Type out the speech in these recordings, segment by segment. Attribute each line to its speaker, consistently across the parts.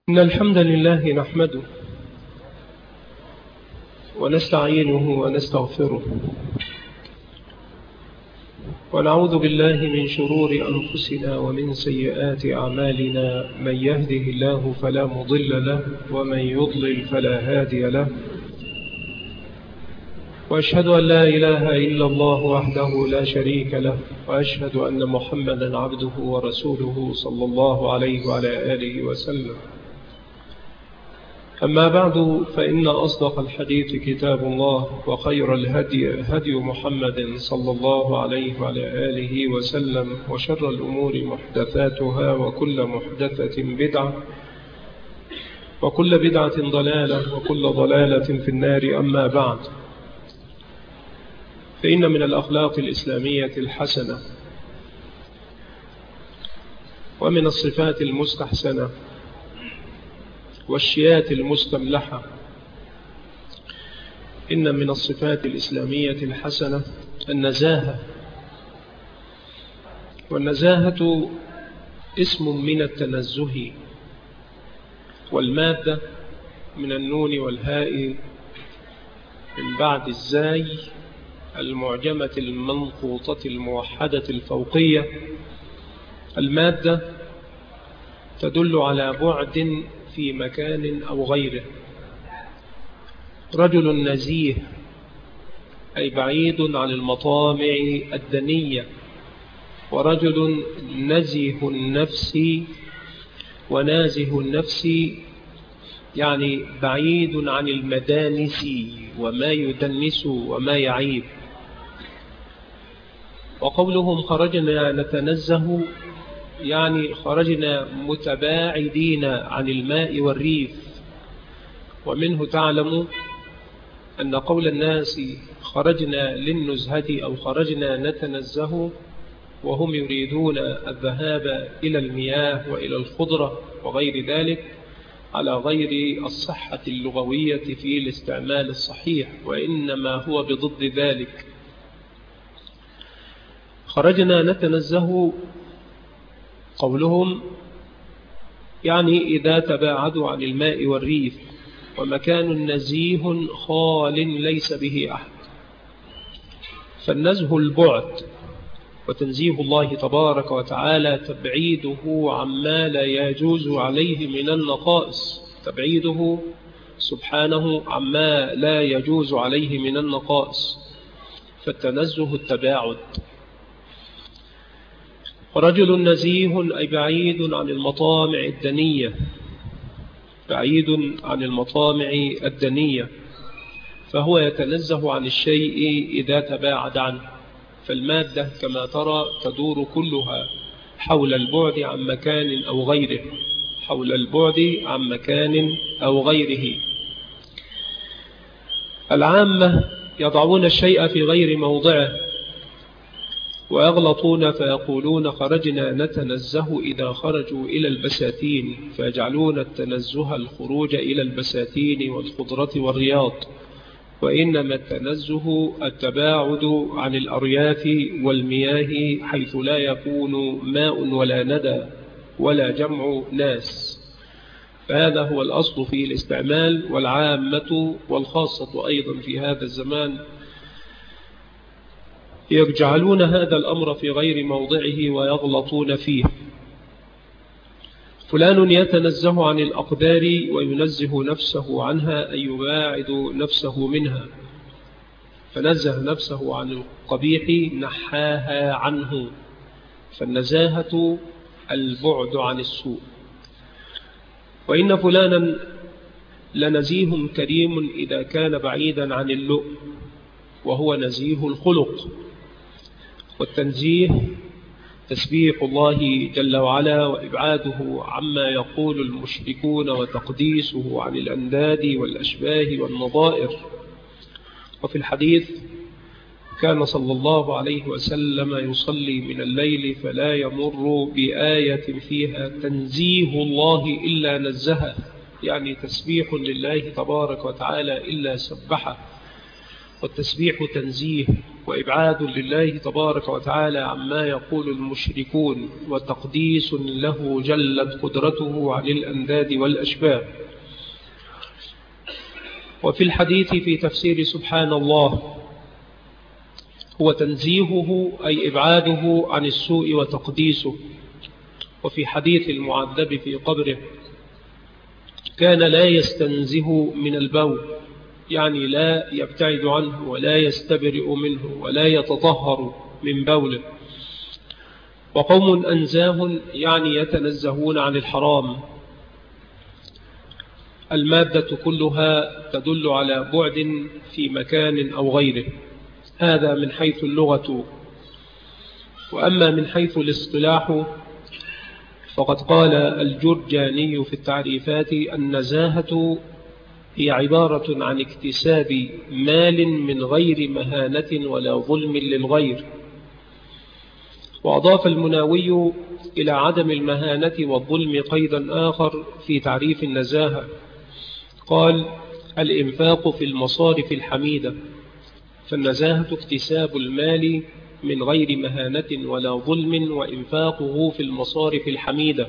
Speaker 1: إن الحمد لله نحمده ونستعينه ونستغفره ونعوذ بالله من شرور أنفسنا ومن سيئات أعمالنا. من يهده الله فلا مضل له ومن يضلل فلا هادي له، وأشهد أن لا إله إلا الله وحده لا شريك له، وأشهد أن محمدا عبده ورسوله صلى الله عليه وعلى آله وسلم. أما بعد، فإن أصدق الحديث كتاب الله، وخير الهدي هدي محمد صلى الله عليه وعلى آله وسلم، وشر الأمور محدثاتها، وكل محدثة بدعة، وكل بدعة ضلالة، وكل ضلالة في النار. أما بعد، فإن من الأخلاق الإسلامية الحسنة ومن الصفات المستحسنة والشيات المستملحة، إن من الصفات الإسلامية الحسنة النزاهة. والنزاهة اسم من التنزه، والمادة من النون والهاء من بعد الزاي المعجمة المنقوطة الموحدة الفوقية. المادة تدل على بعد في مكان أو غيره. رجل نزيه أي بعيد عن المطامع الدنية، ورجل نزيه النفس ونازه النفس يعني بعيد عن المدانس وما يدنس وما يعيب. وقولهم خرجنا نتنزه يعني خرجنا متباعدين عن الماء والريف. ومنه تعلم أن قول الناس خرجنا للنزهة أو خرجنا نتنزه وهم يريدون الذهاب إلى المياه وإلى الخضرة وغير ذلك على غير الصحة اللغوية في الاستعمال الصحيح، وإنما هو بضد ذلك. خرجنا نتنزه قولهم يعني إذا تباعدوا عن الماء والريف، ومكان نزيه خال ليس به أحد. فالنزه البعد، وتنزيه الله تبارك وتعالى تبعيده عما لا يجوز عليه من النقائص، تبعيده سبحانه عما لا يجوز عليه من النقائص، فالتنزه التباعد. رجل نزيه أي بعيد عن المطامع الدنية، بعيد عن المطامع الدنية، فهو يتنزه عن الشيء إذا تباعد عنه. فالمادة كما ترى تدور كلها حول البعد عن مكان أو غيره، حول البعد عن مكان أو غيره. العامة يضعون الشيء في غير موضعه ويغلطون فيقولون خرجنا نتنزه إذا خرجوا إلى البساتين، فيجعلون التنزه الخروج إلى البساتين والخضرة والرياض، وإنما التنزه التباعد عن الأرياف والمياه حيث لا يكون ماء ولا ندى ولا جمع ناس. فهذا هو الأصل في الاستعمال، والعامة والخاصة أيضا في هذا الزمان يجعلون هذا الأمر في غير موضعه ويغلطون فيه. فلان يتنزه عن الأقدار وينزه نفسه عنها، أي يباعد نفسه منها. فنزه نفسه عن القبيح نحاها عنه. فالنزاهة البعد عن السوء. وإن فلانا لنزيه كريم إذا كان بعيدا عن اللؤم، وهو نزيه الخلق. والتنزيه تسبيح الله جل وعلا وإبعاده عما يقول المشركون، وتقديسه عن الأنداد والأشباه والنظائر. وفي الحديث كان صلى الله عليه وسلم يصلي من الليل فلا يمر بآية فيها تنزيه الله إلا نزهه، يعني تسبيح لله تبارك وتعالى إلا سبحه. والتسبيح تنزيه، وإبعاد لله تبارك وتعالى عما يقول المشركون، وتقديس له جلت قدرته عن الأنداد والأشباه. وفي الحديث في تفسير سبحان الله هو تنزيهه أي إبعاده عن السوء وتقديسه. وفي حديث المعذب في قبره كان لا يستنزه من البول، يعني لا يبتعد عنه ولا يستبرئ منه ولا يتطهر من بوله. وقوم أنزاه يعني يتنزهون عن الحرام. المادة كلها تدل على بعد في مكان أو غيره، هذا من حيث اللغة. وأما من حيث الاصطلاح فقد قال الجرجاني في التعريفات: النزاهة هي عبارة عن اكتساب مال من غير مهانة ولا ظلم للغير. وأضاف المناوي إلى عدم المهانة والظلم قيدا آخر في تعريف النزاهة، قال: الإنفاق في المصارف الحميدة. فالنزاهة اكتساب المال من غير مهانة ولا ظلم، وإنفاقه في المصارف الحميدة.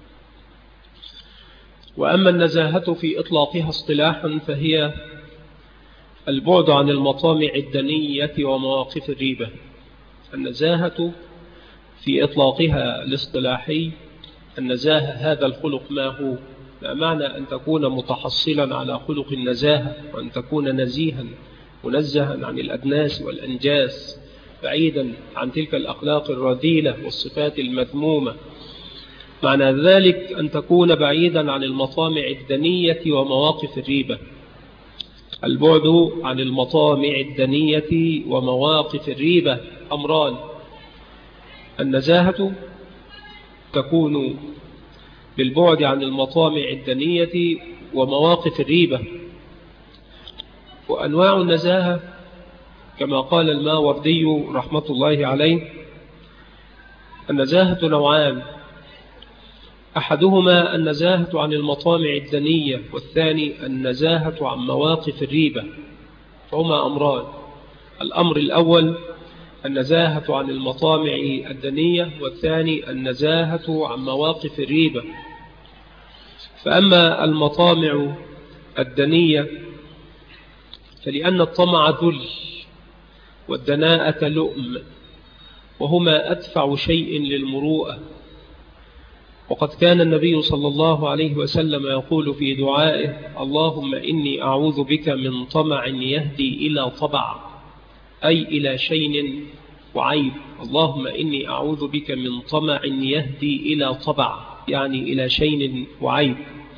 Speaker 1: وأما النزاهة في إطلاقها اصطلاحا فهي البعد عن المطامع الدنية ومواقف الريبة. النزاهة في إطلاقها الاصطلاحي، النزاهة هذا الخلق ما هو، ما معنى أن تكون متحصلا على خلق النزاهة، وأن تكون نزيها منزها عن الأدناس والأنجاس، بعيدا عن تلك الأخلاق الرذيلة والصفات المذمومة. معنى ذلك أن تكون بعيدا عن المطامع الدنية ومواقف الريبة. البعد عن المطامع الدنية ومواقف الريبة أمران: النزاهة تكون بالبعد عن المطامع الدنية ومواقف الريبة. وأنواع النزاهة كما قال الماوردي رحمة الله عليه: النزاهة نوعان، أحدهما النزاهة عن المطامع الدنية، والثاني النزاهة عن مواقف الريبة، فهما أمران: الأمر الأول النزاهة عن المطامع الدنية، والثاني النزاهة عن مواقف الريبة. فأما المطامع الدنية فلأن الطمع ذل والدناءة لؤم، وهما أدفع شيء للمروءة. وقد كان النبي صلى الله عليه وسلم يقول في دعائه: اللهم إني أعوذ بك من طمع يهدي إلى طبع، أي إلى شين وعيب. اللهم إني أعوذ بك من طمع يهدي إلى طبع، يعني إلى شين وعيب.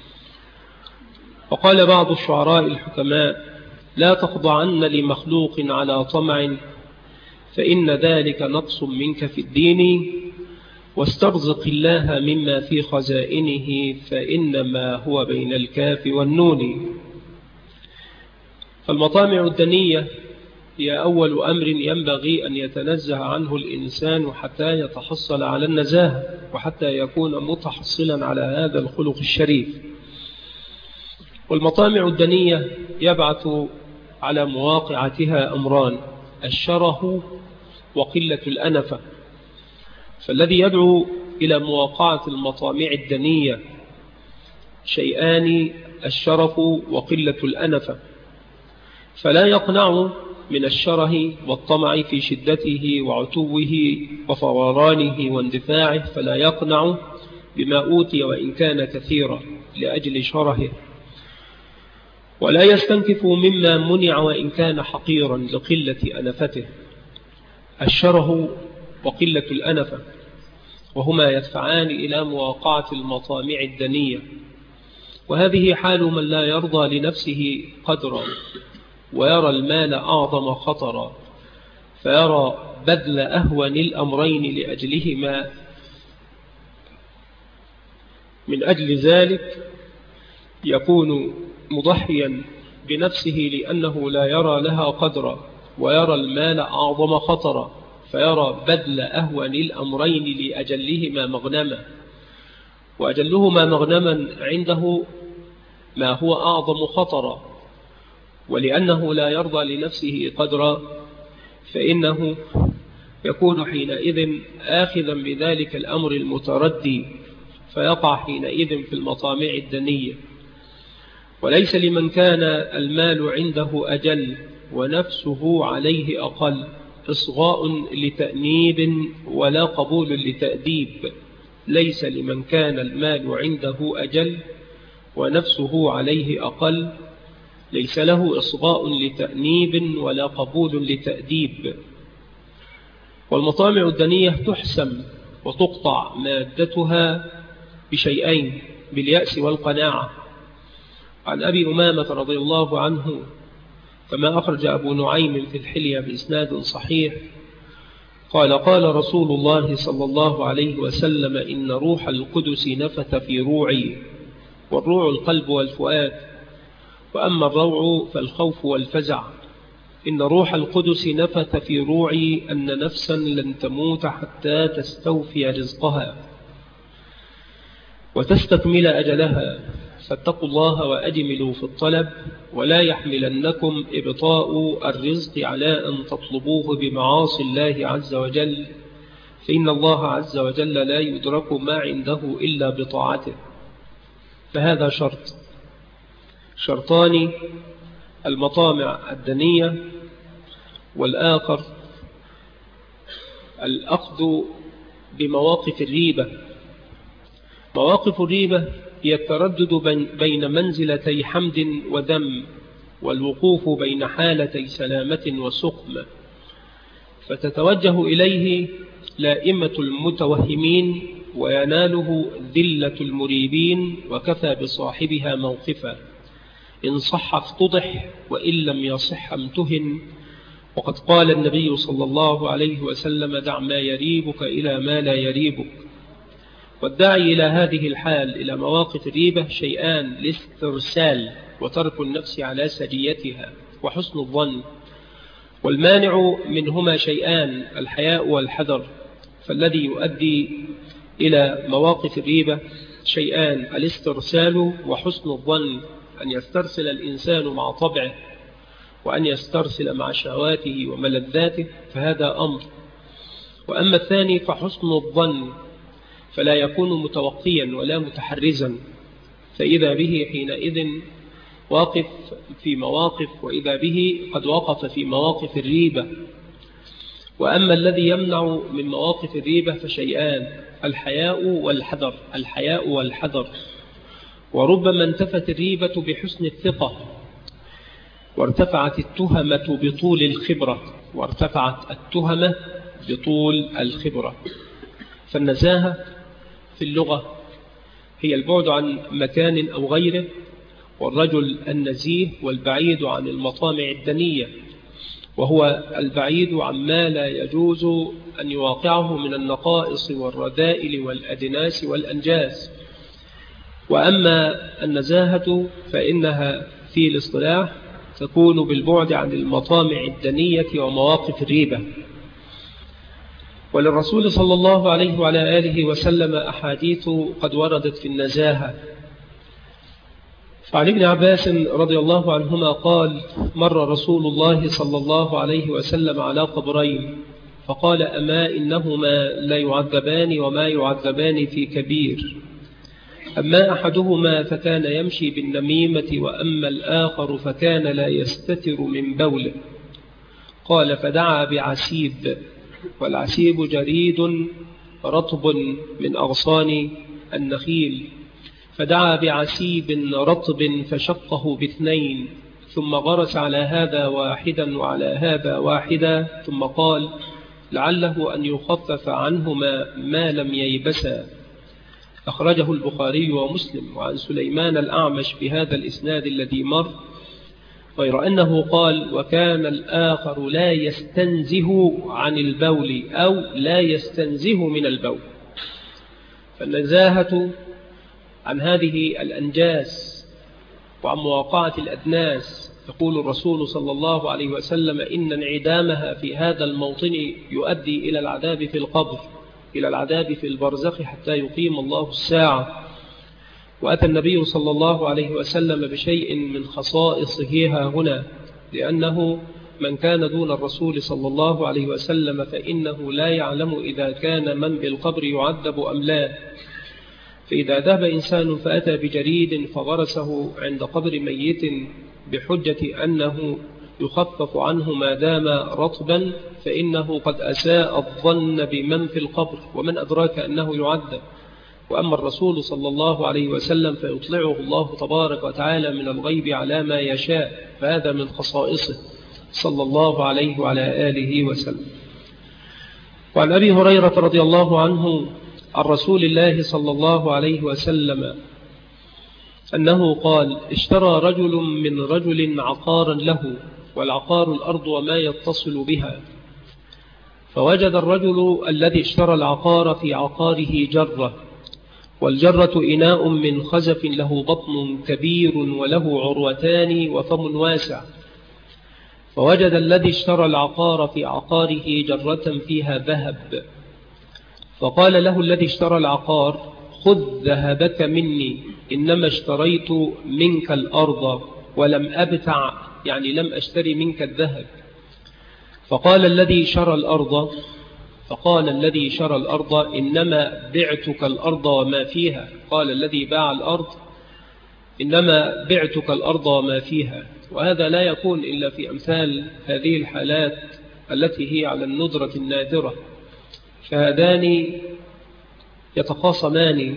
Speaker 1: وقال بعض الشعراء الحكماء: لا تخضعن لمخلوق على طمع، فإن ذلك نقص منك في الدين، واسترزق الله مما في خزائنه، فإنما هو بين الكاف والنون. فالمطامع الدنية هي أول أمر ينبغي أن يتنزه عنه الإنسان حتى يتحصل على النزاهة، وحتى يكون متحصلا على هذا الخلق الشريف. والمطامع الدنية يبعث على مواقعتها أمران: الشره وقلة الأنفة. فالذي يدعو إلى مواقعة المطامع الدنية شيئان: الشرف وقلة الأنفة. فلا يقنع من الشره والطمع في شدته وعتوه وفورانه واندفاعه، فلا يقنع بما أوتي وإن كان كثيرا لأجل شرهه، ولا يستنكف مما منع وإن كان حقيرا لقلة أنفته. الشره وقلة الأنفة، وهما يدفعان إلى مواقعة المطامع الدنية. وهذه حال من لا يرضى لنفسه قدرا، ويرى المال أعظم خطرا، فيرى بذل أهون الأمرين لأجلهما. من أجل ذلك يكون مضحيا بنفسه لأنه لا يرى لها قدرا، ويرى المال أعظم خطرا، فيرى بذل أهون الأمرين لأجلهما مغنما. وأجلهما مغنما عنده ما هو أعظم خطرا. ولأنه لا يرضى لنفسه قدرا فإنه يكون حينئذ آخذا بذلك الأمر المتردي، فيقع حينئذ في المطامع الدنية. وليس لمن كان المال عنده أجل ونفسه عليه أقل إصغاء لتأنيب ولا قبول لتأديب. ليس لمن كان المال عنده أجل ونفسه عليه أقل ليس له إصغاء لتأنيب ولا قبول لتأديب. والمطامع الدنية تحسم وتقطع مادتها بشيئين: باليأس والقناعة. عن أبي أمامة رضي الله عنه كما أخرج أبو نعيم في الحلية بإسناد صحيح قال: قال رسول الله صلى الله عليه وسلم: إن روح القدس نفث في روعي. والروع القلب والفؤاد، وأما الروع فالخوف والفزع. إن روح القدس نفث في روعي أن نفسا لن تموت حتى تستوفي رزقها وتستكمل أجلها، فاتقوا الله وأجملوا في الطلب، ولا يحملنكم إبطاء الرزق على أن تطلبوه بمعاصي الله عز وجل، فإن الله عز وجل لا يدرك ما عنده إلا بطاعته. فهذا شرطان: المطامع الدنية، والآخر الأخذ بمواقف الريبة. مواقف الريبة هي التردد بين منزلتي حمد وذم، والوقوف بين حالتي سلامة وسقم، فتتوجه إليه لائمة المتوهمين ويناله ذلة المريبين، وكفى بصاحبها موقفا. إن صح افتضح وإن لم يصح امتهن. وقد قال النبي صلى الله عليه وسلم: دع ما يريبك إلى ما لا يريبك. والداعي إلى هذه الحال إلى مواقف الريبة شيئان: الاسترسال وترك النفس على سجيتها، وحسن الظن. والمانع منهما شيئان: الحياء والحذر. فالذي يؤدي إلى مواقف الريبة شيئان: الاسترسال وحسن الظن، أن يسترسل الإنسان مع طبعه، وأن يسترسل مع شهواته وملذاته، فهذا أمر. وأما الثاني فحسن الظن، فلا يكون متوقيا ولا متحرزا، فإذا به حينئذ واقف في مواقف، وإذا به قد وقف في مواقف الريبة. وأما الذي يمنع من مواقف الريبة فشيئان: الحياء والحذر. الحياء والحذر. وربما انتفت الريبة بحسن الثقة، وارتفعت التهمة بطول الخبرة. فالنزاهة في اللغة هي البعد عن مكان أو غيره، والرجل النزيه والبعيد عن المطامع الدنية، وهو البعيد عما لا يجوز أن يواقعه من النقائص والرذائل والأدناس والأنجاس. وأما النزاهة فإنها في الاصطلاح تكون بالبعد عن المطامع الدنية ومواقف الريبة. وللرسول صلى الله عليه وعلى آله وسلم أحاديث قد وردت في النزاهة. فعن ابن عباس رضي الله عنهما قال: مر رسول الله صلى الله عليه وسلم على قبرين، فقال: أما إنهما لا يعذبان وما يعذبان في كبير. أما أحدهما فكان يمشي بالنميمة، وأما الآخر فكان لا يستتر من بوله. قال: فدعا بعسيب، والعسيب جريد رطب من أغصان النخيل، فدعا بعسيب رطب فشقه باثنين، ثم غرس على هذا واحدا وعلى هذا واحدا، ثم قال: لعله أن يخفف عنهما ما لم ييبسا. أخرجه البخاري ومسلم. وعن سليمان الأعمش بهذا الإسناد الذي مر، غير أنه قال: وكان الآخر لا يستنزه عن البول، أو لا يستنزه من البول. فالنزاهة عن هذه الأنجاس وعن مواقعة الأدناس. يقول الرسول صلى الله عليه وسلم: إن انعدامها في هذا الموطن يؤدي إلى العذاب في القبر، إلى العذاب في البرزخ، حتى يقيم الله الساعة. وأتى النبي صلى الله عليه وسلم بشيء من خصائصه ها هنا، لأنه من كان دون الرسول صلى الله عليه وسلم فإنه لا يعلم إذا كان من بالقبر يعذب أم لا. فإذا ذهب إنسان فأتى بجريد فغرسه عند قبر ميت بحجة أنه يخفف عنه ما دام رطبا فإنه قد أساء الظن بمن في القبر، ومن أدراك أنه يعذب. وأما الرسول صلى الله عليه وسلم فيطلعه الله تبارك وتعالى من الغيب على ما يشاء، فهذا من خصائصه صلى الله عليه وعلى آله وسلم. وعن أبي هريرة رضي الله عنه عن رسول الله صلى الله عليه وسلم أنه قال: اشترى رجل من رجل عقارا له، والعقار الأرض وما يتصل بها، فوجد الرجل الذي اشترى العقار في عقاره جرة، والجرة إناء من خزف له بطن كبير وله عروتان وفم واسع. فوجد الذي اشترى العقار في عقاره جرة فيها ذهب، فقال له الذي اشترى العقار: خذ ذهبك مني، إنما اشتريت منك الأرض ولم أبتع، يعني لم أشتري منك الذهب. فقال الذي شرى الأرض إنما بعتك الأرض وما فيها. قال الذي باع الأرض: إنما بعتك الأرض وما فيها. وهذا لا يكون إلا في أمثال هذه الحالات التي هي على الندرة النادرة. فهذان يتخاصمان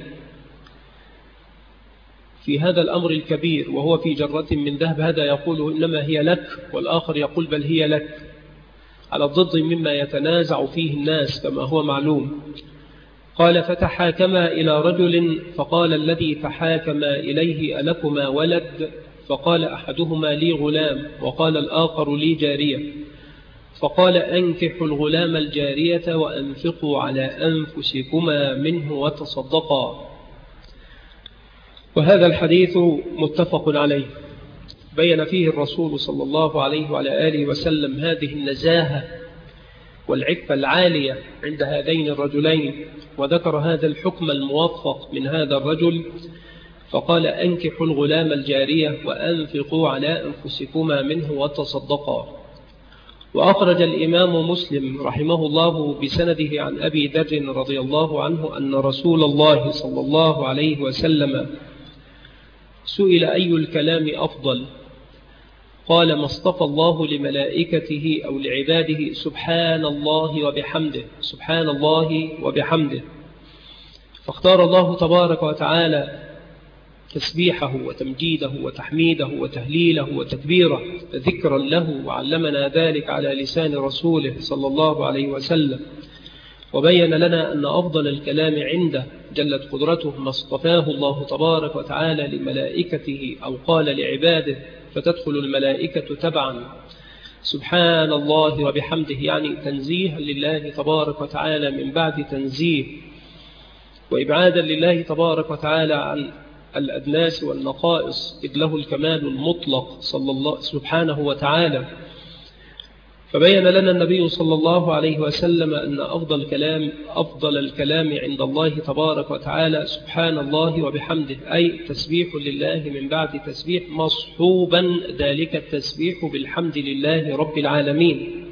Speaker 1: في هذا الأمر الكبير، وهو في جرة من ذهب، هذا يقول إنما هي لك، والآخر يقول بل هي لك، على الضد مما يتنازع فيه الناس كما هو معلوم. قال: فتحاكما إلى رجل، فقال الذي تحاكما إليه: ألكما ولد؟ فقال أحدهما: لي غلام، وقال الآخر: لي جارية. فقال: أنكحوا الغلام الجارية وأنفقوا على أنفسكما منه وتصدقا. وهذا الحديث متفق عليه، بين فيه الرسول صلى الله عليه وعلى آله وسلم هذه النزاهة والعفة العالية عند هذين الرجلين، وذكر هذا الحكم الموفق من هذا الرجل، فقال: أنكحوا الغلام الجارية وأنفقوا على أنفسكما منه وتصدقا. وأخرج الإمام مسلم رحمه الله بسنده عن أبي ذر رضي الله عنه أن رسول الله صلى الله عليه وسلم سئل: أي الكلام أفضل؟ قال: ما اصطفى الله لملائكته أو لعباده سبحان الله وبحمده، سبحان الله وبحمده. فاختار الله تبارك وتعالى تسبيحه وتمجيده وتحميده وتهليله وتكبيره ذكرا له، وعلمنا ذلك على لسان رسوله صلى الله عليه وسلم، وبين لنا أن أفضل الكلام عنده جلت قدرته ما اصطفاه الله تبارك وتعالى لملائكته أو قال لعباده، فتدخل الملائكة تبعا. سبحان الله وبحمده يعني تنزيها لله تبارك وتعالى من بعد تنزيه، وإبعادا لله تبارك وتعالى عن الأدناس والنقائص، إذ له الكمال المطلق صلى الله سبحانه وتعالى. فبين لنا النبي صلى الله عليه وسلم أن أفضل الكلام عند الله تبارك وتعالى سبحان الله وبحمده، أي تسبيح لله من بعد تسبيح، مصحوبا ذلك التسبيح بالحمد لله رب العالمين.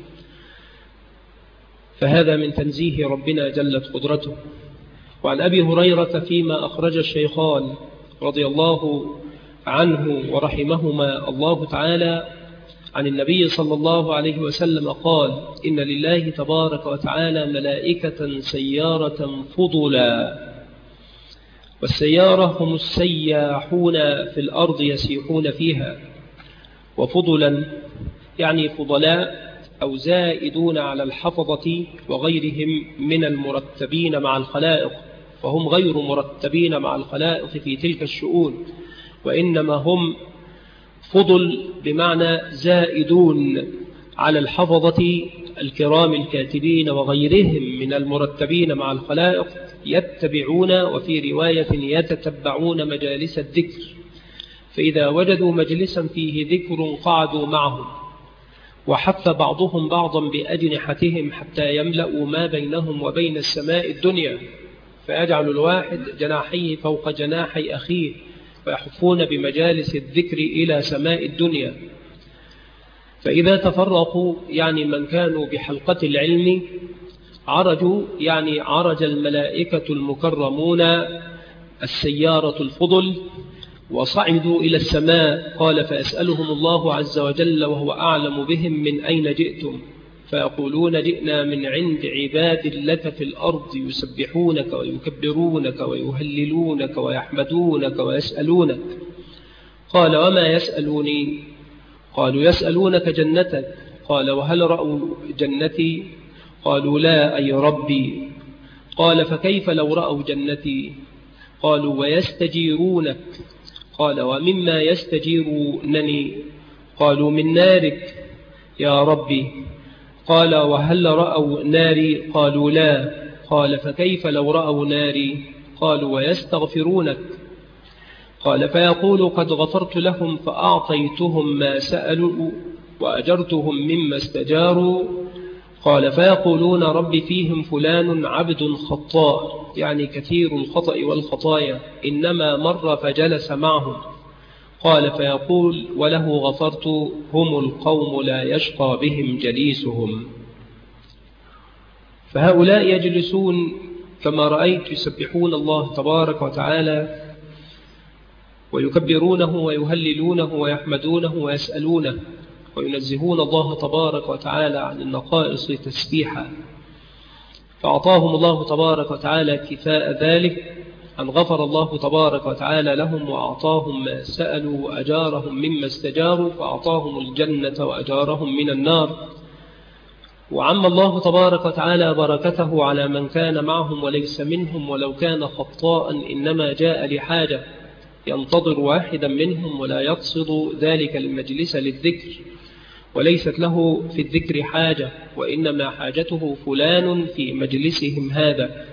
Speaker 1: فهذا من تنزيه ربنا جلت قدرته. وعن أبي هريرة فيما أخرج الشيخان رضي الله عنه ورحمهما الله تعالى عن النبي صلى الله عليه وسلم قال: إن لله تبارك وتعالى ملائكة سيارة فضلا، والسيارة هم السياحون في الأرض يسيحون فيها، وفضلا يعني فضلاء أو زائدون على الحفظة وغيرهم من المرتبين مع الخلائق، فهم غير مرتبين مع الخلائق في تلك الشؤون، وإنما هم فضل بمعنى زائدون على الحفظة الكرام الكاتبين وغيرهم من المرتبين مع الخلائق، يتبعون وفي رواية يتتبعون مجالس الذكر، فإذا وجدوا مجلسا فيه ذكر قعدوا معهم، وحث بعضهم بعضا بأجنحتهم حتى يملأوا ما بينهم وبين السماء الدنيا، فيجعل الواحد جناحيه فوق جناحي أخيه، ويحفون بمجالس الذكر إلى سماء الدنيا. فإذا تفرقوا يعني من كانوا بحلقة العلم عرجوا يعني عرج الملائكة المكرمون السيارة الفضل وصعدوا إلى السماء. قال فيسألهم الله عز وجل وهو أعلم بهم من أين جئتم، فيقولون جئنا من عند عباد لك في الأرض يسبحونك ويكبرونك ويهللونك ويحمدونك ويسألونك. قال وما يسألوني؟ قالوا يسألونك جنتك. قال وهل رأوا جنتي؟ قالوا لا أي ربي. قال فكيف لو رأوا جنتي؟ قالوا ويستجيرونك. قال ومما يستجيرونني؟ قالوا من نارك يا ربي. قال وهل رأوا ناري؟ قالوا لا. قال فكيف لو رأوا ناري؟ قالوا ويستغفرونك. قال فيقول قد غفرت لهم فأعطيتهم ما سألوا وأجرتهم مما استجاروا. قال فيقولون رب فيهم فلان عبد خطاء يعني كثير الخطأ والخطايا إنما مر فجلس معهم. قال فيقول وله غفرت هم القوم لا يشقى بهم جليسهم. فهؤلاء يجلسون كما رأيت يسبحون الله تبارك وتعالى ويكبرونه ويهللونه ويحمدونه ويسألونه وينزهون الله تبارك وتعالى عن النقائص تسبيحا. فأعطاهم الله تبارك وتعالى كفاء ذلك أن غفر الله تبارك وتعالى لهم وأعطاهم ما سألوا وأجارهم مما استجاروا، فأعطاهم الجنة وأجارهم من النار. وعم الله تبارك وتعالى بركته على من كان معهم وليس منهم ولو كان خطاء إنما جاء لحاجة ينتظر واحدا منهم ولا يقصد ذلك المجلس للذكر وليست له في الذكر حاجة وإنما حاجته فلان في مجلسهم هذا.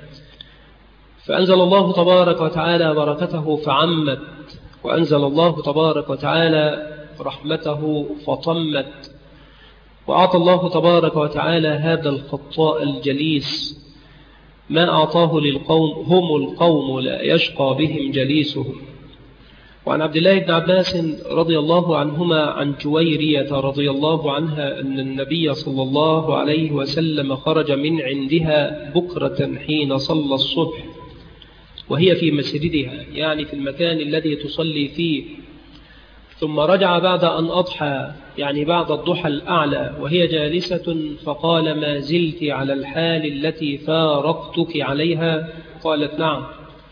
Speaker 1: فأنزل الله تبارك وتعالى بركته فعمت، وأنزل الله تبارك وتعالى رحمته فطمت، وأعطى الله تبارك وتعالى هذا الخطاء الجليس ما أعطاه للقوم هم القوم لا يشقى بهم جليسهم. وعن عبد الله بن عباس رضي الله عنهما عن جويرية رضي الله عنها أن النبي صلى الله عليه وسلم خرج من عندها بكرة حين صلى الصبح وهي في مسجدها يعني في المكان الذي تصلي فيه، ثم رجع بعد أن أضحى يعني بعد الضحى الأعلى وهي جالسة فقال ما زلت على الحال التي فارقتك عليها؟ قالت نعم.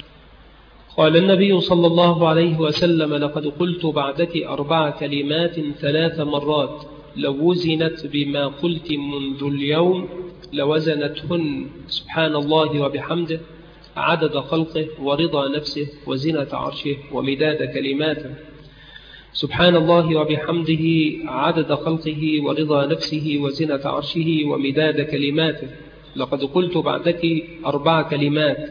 Speaker 1: قال النبي صلى الله عليه وسلم لقد قلت بعدك 4 كلمات 3 مرات لو وزنت بما قلت منذ اليوم لوزنتهن سبحان الله وبحمده عدد خلقه ورضا نفسه وزنة عرشه ومداد كلماته. سبحان الله وبحمده عدد خلقه ورضا نفسه وزنة عرشه ومداد كلماته. لقد قلت بعدك 4 كلمات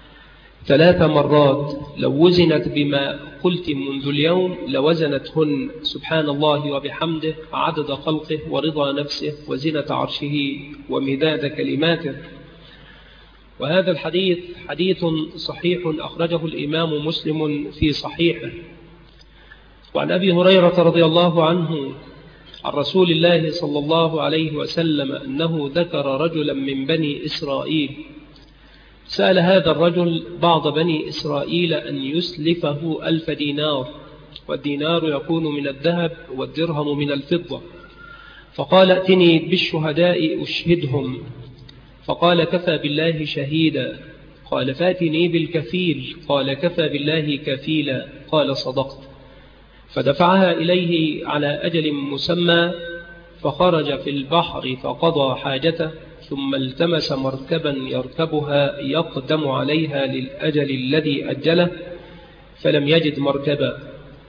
Speaker 1: 3 مرات لو وزنت بما قلت منذ اليوم لوزنتهن سبحان الله وبحمده عدد خلقه ورضا نفسه وزنة عرشه ومداد كلماته. وهذا الحديث حديث صحيح أخرجه الإمام مسلم في صحيحه. وعن أبي هريرة رضي الله عنه عن رسول الله صلى الله عليه وسلم أنه ذكر رجلا من بني إسرائيل سأل هذا الرجل بعض بني إسرائيل أن يسلفه 1000 دينار، والدينار يكون من الذهب والدرهم من الفضة، فقال ائتني بالشهداء أشهدهم، فقال كفى بالله شهيدا. قال فاتني بالكفيل، قال كفى بالله كفيلا، قال صدقت. فدفعها إليه على أجل مسمى فخرج في البحر فقضى حاجته ثم التمس مركبا يركبها يقدم عليها للأجل الذي أجله فلم يجد مركبا.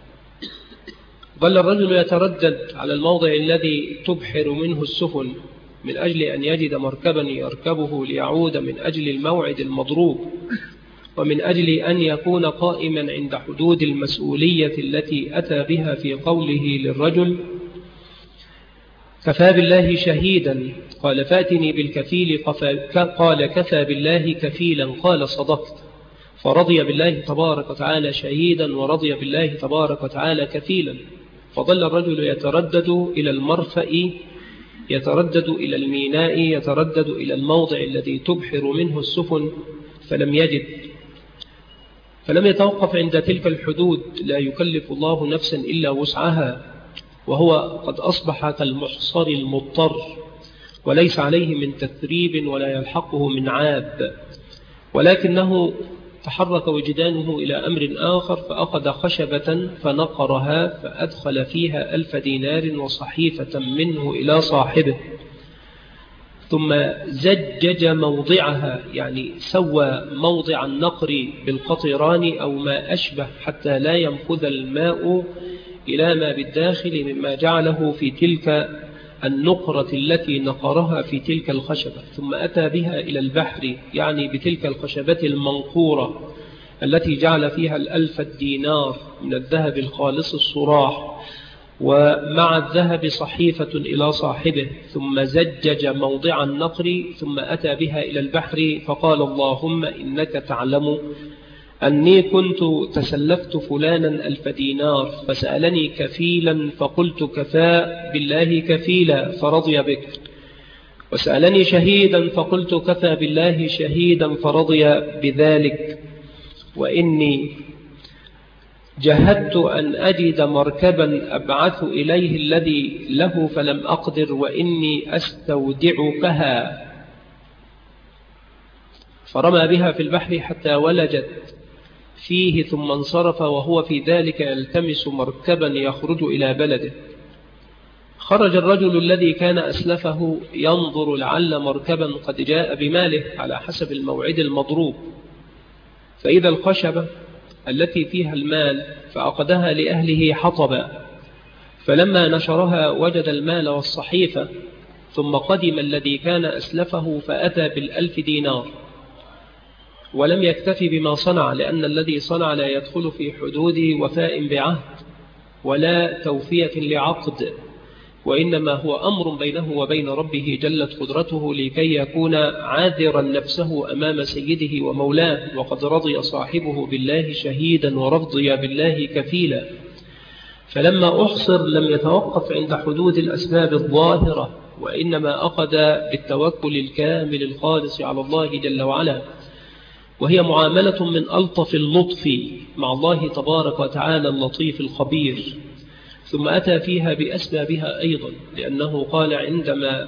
Speaker 1: ظل الرجل يتردد على الموضع الذي تبحر منه السفن من أجل أن يجد مركبا يركبه ليعود من أجل الموعد المضروب ومن أجل أن يكون قائما عند حدود المسؤولية التي أتى بها في قوله للرجل كفى بالله شهيدا. قال فاتني بالكفيل، قال كفى بالله كفيلا، قال صدقت. فرضي بالله تبارك وتعالى شهيدا ورضي بالله تبارك وتعالى كفيلا. فظل الرجل يتردد إلى المرفأ، يتردد إلى الميناء، يتردد إلى الموضع الذي تبحر منه السفن، فلم يجد، فلم يتوقف عند تلك الحدود. لا يكلف الله نفسا إلا وسعها، وهو قد أصبح كالمحصر المضطر، وليس عليه من تثريب ولا يلحقه من عاب، ولكنه تحرك وجدانه إلى أمر آخر، فأخذ خشبة فنقرها فأدخل فيها 1000 دينار وصحيفة منه إلى صاحبه، ثم زجج موضعها، يعني سوى موضع النقر بالقطران أو ما أشبه حتى لا ينفذ الماء إلى ما بالداخل مما جعله في تلك النقرة التي نقرها في تلك الخشبة، ثم أتى بها إلى البحر، يعني بتلك الخشبة المنقورة التي جعل فيها 1000 دينار من الذهب الخالص الصراح، ومع الذهب صحيفة إلى صاحبه، ثم زجج موضع النقر، ثم أتى بها إلى البحر، فقال اللهم إنك تعلم أني كنت تسلفت فلانا 1000 دينار، فسألني كفيلا فقلت كفى بالله كفيلا فرضي بك، وسألني شهيدا فقلت كفى بالله شهيدا فرضي بذلك، وإني جهدت أن أجد مركبا أبعث إليه الذي له فلم أقدر، وإني أستودعكها، فرمى بها في البحر حتى ولجت فيه، ثم انصرف وهو في ذلك يلتمس مركبا يخرج إلى بلده. خرج الرجل الذي كان أسلفه ينظر لعل مركبا قد جاء بماله على حسب الموعد المضروب، فإذا الخشبة التي فيها المال فأخذها لأهله حطبا، فلما نشرها وجد المال والصحيفة، ثم قدم الذي كان أسلفه فأتى بال1000 دينار، ولم يكتفي بما صنع، لأن الذي صنع لا يدخل في حدود وفاء بعهد ولا توفية لعقد، وإنما هو أمر بينه وبين ربه جلت قدرته، لكي يكون عاذرا نفسه أمام سيده ومولاه، وقد رضي صاحبه بالله شهيدا ورضي بالله كفيلا. فلما أحصر لم يتوقف عند حدود الأسباب الظاهرة، وإنما أخذ بالتوكل الكامل الخالص على الله جل وعلا، وهي معاملة من ألطف اللطف مع الله تبارك وتعالى اللطيف الخبير. ثم أتى فيها بأسبابها أيضا، لأنه قال عندما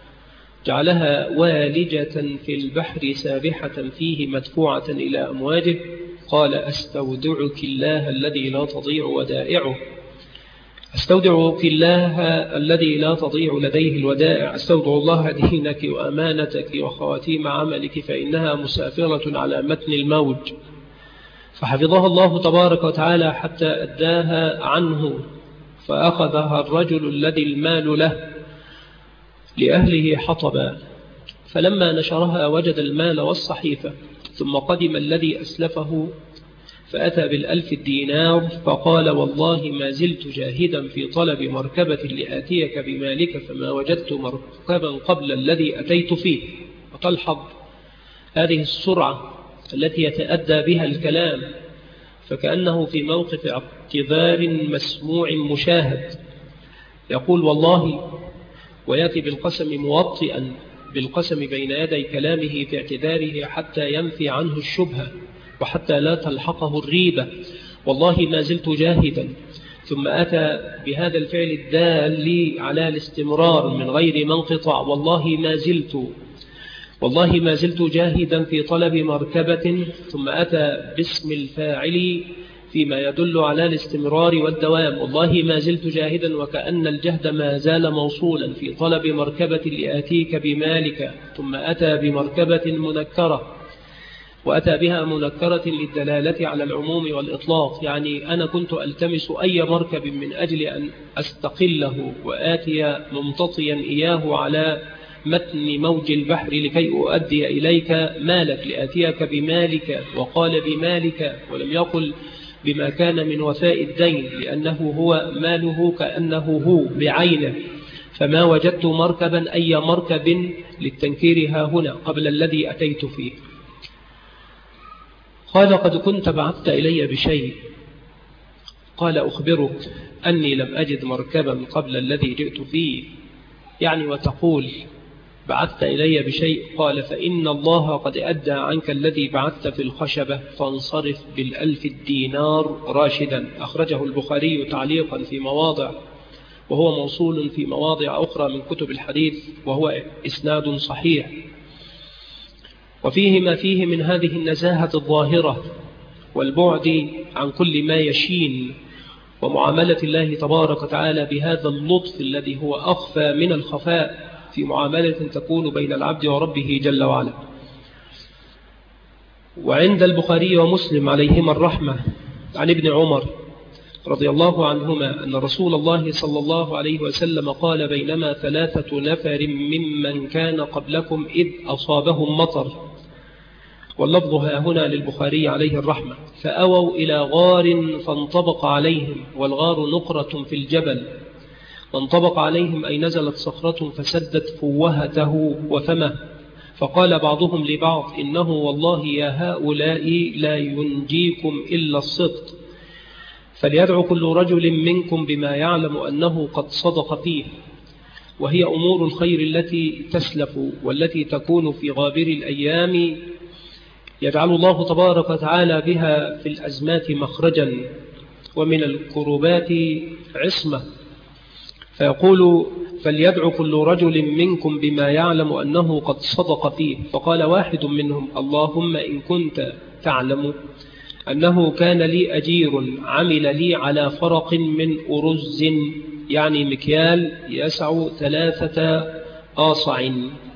Speaker 1: جعلها والجة في البحر سابحة فيه مدفوعة إلى أمواجه، قال أستودعك الله الذي لا تضيع ودائعه، أستودعك الله الذي لا تضيع لديه الودائع، أستودع الله دينك وأمانتك وخواتيم عملك، فإنها مسافرة على متن الموج، فحفظها الله تبارك وتعالى حتى أداها عنه، فأخذها الرجل الذي المال له لأهله حطبا، فلما نشرها وجد المال والصحيفة، ثم قدم الذي أسلفه فأتى بال1000 دينار، فقال والله ما زلت جاهدا في طلب مركبة لآتيك بمالك، فما وجدت مركبا قبل الذي أتيت فيه. وتلحظ هذه السرعة التي يتأدى بها الكلام، فكأنه في موقف اعتذار مسموع مشاهد، يقول والله، ويأتي بالقسم موطئا بالقسم بين يدي كلامه في اعتذاره حتى ينفي عنه الشبهة وحتى لا تلحقه الريبة، والله ما زلت جاهدا، ثم أتى بهذا الفعل الدال على الاستمرار من غير منقطع، والله ما زلت جاهدا في طلب مركبة، ثم أتى باسم الفاعل فيما يدل على الاستمرار والدوام، والله ما زلت جاهدا، وكأن الجهد ما زال موصولا في طلب مركبة لآتيك بمالك، ثم أتى بمركبة منكرة، وأتى بها منكرة للدلالة على العموم والإطلاق، يعني أنا كنت ألتمس أي مركب من أجل أن أستقله وآتي ممتطيا إياه على متن موج البحر لكي أؤدي إليك مالك، لآتيك بمالك، وقال بمالك ولم يقل بما كان من وفاء الدين، لأنه هو ماله كأنه هو بعينه، فما وجدت مركبا أي مركب للتنكير ها هنا قبل الذي أتيت فيه. قال قد كنت بعثت إلي بشيء، قال أخبرك أني لم أجد مركبا قبل الذي جئت فيه، يعني وتقول بعثت إلي بشيء؟ قال فإن الله قد أدى عنك الذي بعثت في الخشبة، فانصرف بالألف الدينار راشدا. أخرجه البخاري تعليقا في مواضع، وهو موصول في مواضع أخرى من كتب الحديث، وهو إسناد صحيح. وفيه ما فيه من هذه النزاهة الظاهرة والبعد عن كل ما يشين، ومعاملة الله تبارك وتعالى بهذا اللطف الذي هو أخفى من الخفاء في معاملة تكون بين العبد وربه جل وعلا. وعند البخاري ومسلم عليهما الرحمة عن ابن عمر رضي الله عنهما أن رسول الله صلى الله عليه وسلم قال بينما 3 نفر ممن كان قبلكم إذ أصابهم مطر، واللفظ هنا للبخاري عليه الرحمة، فأووا إلى غار فانطبق عليهم، والغار نقرة في الجبل، وانطبق عليهم أي نزلت صخرة فسدت فوهته وفمه، فقال بعضهم لبعض إنه والله يا هؤلاء لا ينجيكم إلا الصدق، فليدعو كل رجل منكم بما يعلم أنه قد صدق فيه، وهي أمور الخير التي تسلف والتي تكون في غابر الأيام يجعل الله تبارك وتعالى بها في الأزمات مخرجا ومن الكربات عصمة. فيقول فليدعو كل رجل منكم بما يعلم أنه قد صدق فيه، فقال واحد منهم اللهم إن كنت تعلم أنه كان لي أجير عمل لي على فرق من أرز، يعني مكيال يسع 3 آصع.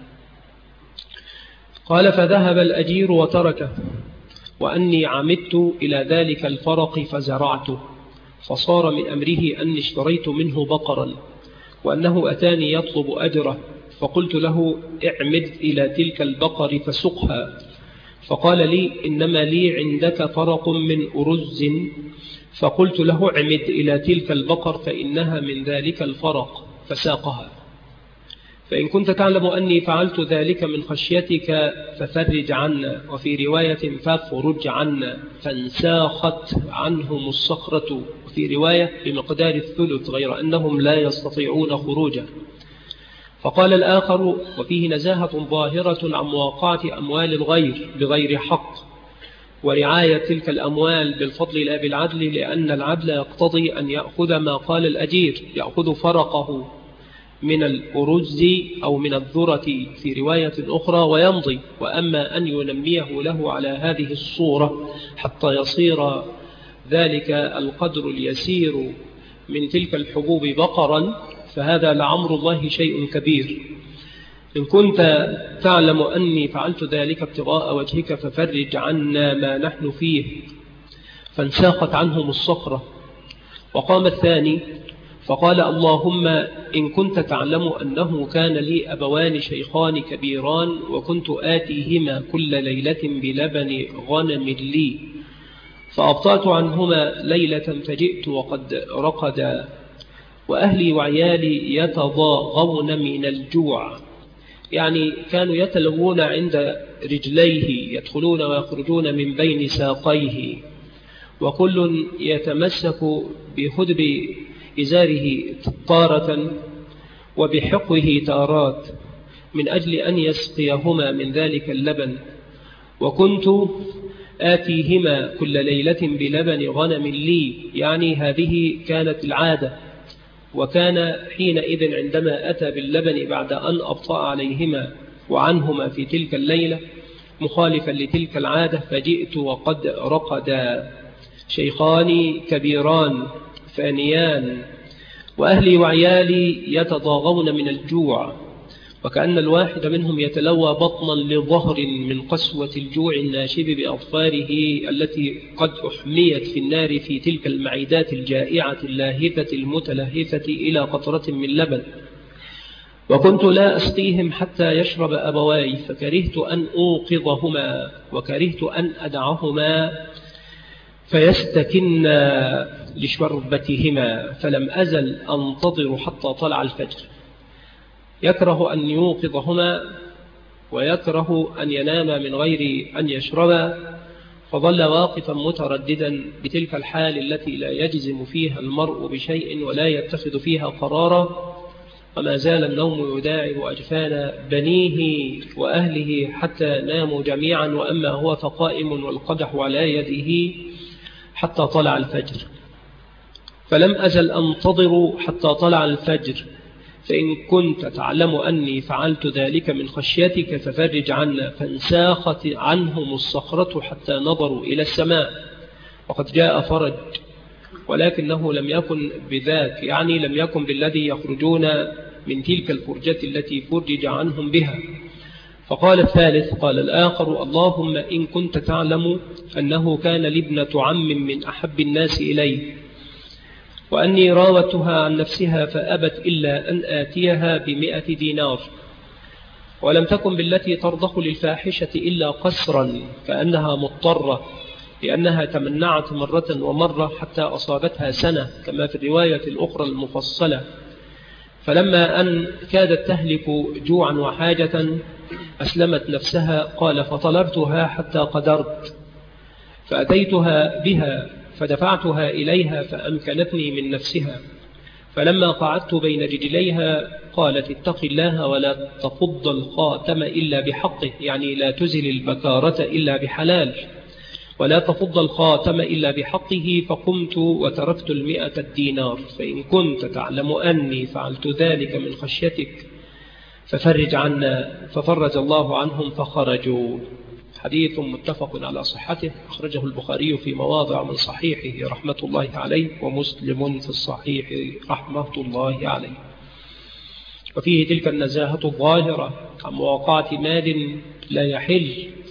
Speaker 1: قال فذهب الأجير وتركه، وأني عمدت إلى ذلك الفرق فزرعته، فصار من أمره أني اشتريت منه بقرا، وأنه أتاني يطلب أجره، فقلت له اعمد إلى تلك البقر فسقها، فقال لي إنما لي عندك فرق من أرز، فقلت له اعمد إلى تلك البقر فإنها من ذلك الفرق، فساقها. فإن كنت تعلم أني فعلت ذلك من خشيتك ففرج عنا، وفي رواية فافرج عنا، فانساخت عنهم الصخرة، وفي رواية بمقدار الثلث، غير أنهم لا يستطيعون خروجا. فقال الآخر وفيه نزاهة ظاهرة عن مواقعة أموال الغير بغير حق، ورعاية تلك الأموال بالفضل لا بالعدل، لأن العدل يقتضي أن يأخذ ما قال الأجير، يأخذ فرقه من الأرز أو من الذرة في رواية أخرى ويمضي، وأما أن ينميه له على هذه الصورة حتى يصير ذلك القدر اليسير من تلك الحبوب بقرا، فهذا لعمر الله شيء كبير. إن كنت تعلم أني فعلت ذلك ابتغاء وجهك ففرج عنا ما نحن فيه، فانساقت عنهم الصخرة. وقام الثاني فقال اللهم إن كنت تعلم أنه كان لي أبوان شيخان كبيران، وكنت آتيهما كل ليلة بلبن غنم لي، فأبطأت عنهما ليلة فجئت وقد رقدا، وأهلي وعيالي يتضاغون من الجوع، يعني كانوا يتلوون عند رجليه، يدخلون ويخرجون من بين ساقيه، وكل يتمسك بهدب إزاره تارة وبحقه تارات من أجل أن يسقيهما من ذلك اللبن، وكنت آتيهما كل ليلة بلبن غنم لي، يعني هذه كانت العادة. وكان حينئذ عندما أتى باللبن بعد أن أبطأ عليهما وعنهما في تلك الليلة مخالفا لتلك العادة، فجئت وقد رقدا شيخان كبيران فانيان، وأهلي وعيالي يتضاغون من الجوع، وكأن الواحد منهم يتلوى بطنا لظهر من قسوة الجوع الناشب بأظفاره التي قد أحميت في النار في تلك المعدات الجائعة اللاهفة المتلهفة إلى قطرة من لبن. وكنت لا أسقيهم حتى يشرب أبواي، فكرهت أن أوقظهما، وكرهت أن أدعهما فيستكنا لشربتهما، فلم أزل أنتظر حتى طلع الفجر. يكره أن يوقظهما ويكره أن ينام من غير أن يشربا، فظل واقفا مترددا بتلك الحال التي لا يجزم فيها المرء بشيء ولا يتخذ فيها قرارا، وما زال النوم يداعب أجفان بنيه وأهله حتى ناموا جميعا، وأما هو فقائم والقدح على يده حتى طلع الفجر. فلم أزل أنتظر حتى طلع الفجر، فإن كنت تعلم أني فعلت ذلك من خشيتك ففرج عنا. فانساخت عنهم الصخرة حتى نظروا إلى السماء، وقد جاء فرج، ولكنه لم يكن بذاك، يعني لم يكن بالذي يخرجون من تلك الفرجة التي فرج عنهم بها. فقال الثالث قال الآخر: اللهم إن كنت تعلم أنه كان لابنة عم من أحب الناس إلي، وأني راودتها عن نفسها فأبت إلا أن آتيها ب100 دينار، ولم تكن بالتي ترضخ للفاحشة إلا قسرا كأنها مضطرة، لأنها تمنعت مرة ومرة حتى أصابتها سنة كما في الرواية الأخرى المفصلة. فلما أن كادت تهلك جوعا وحاجة أسلمت نفسها. قال: فطلبتها حتى قدرت، فأتيتها بها فدفعتها إليها فأمكنتني من نفسها. فلما قعدت بين رجليها قالت: اتق الله ولا تفض الخاتم إلا بحقه، يعني لا تزل البكارة إلا بحلال، ولا تفض الخاتم إلا بحقه. فقمت وتركت 100 دينار، فإن كنت تعلم أني فعلت ذلك من خشيتك ففرج عنا. ففرج الله عنهم فخرجوا. حديث متفق على صحته، أخرجه البخاري في مواضع من صحيحه رحمة الله عليه، ومسلم في الصحيح رحمة الله عليه. وفيه تلك النزاهة الظاهرة عن مواقعة مال لا يحل،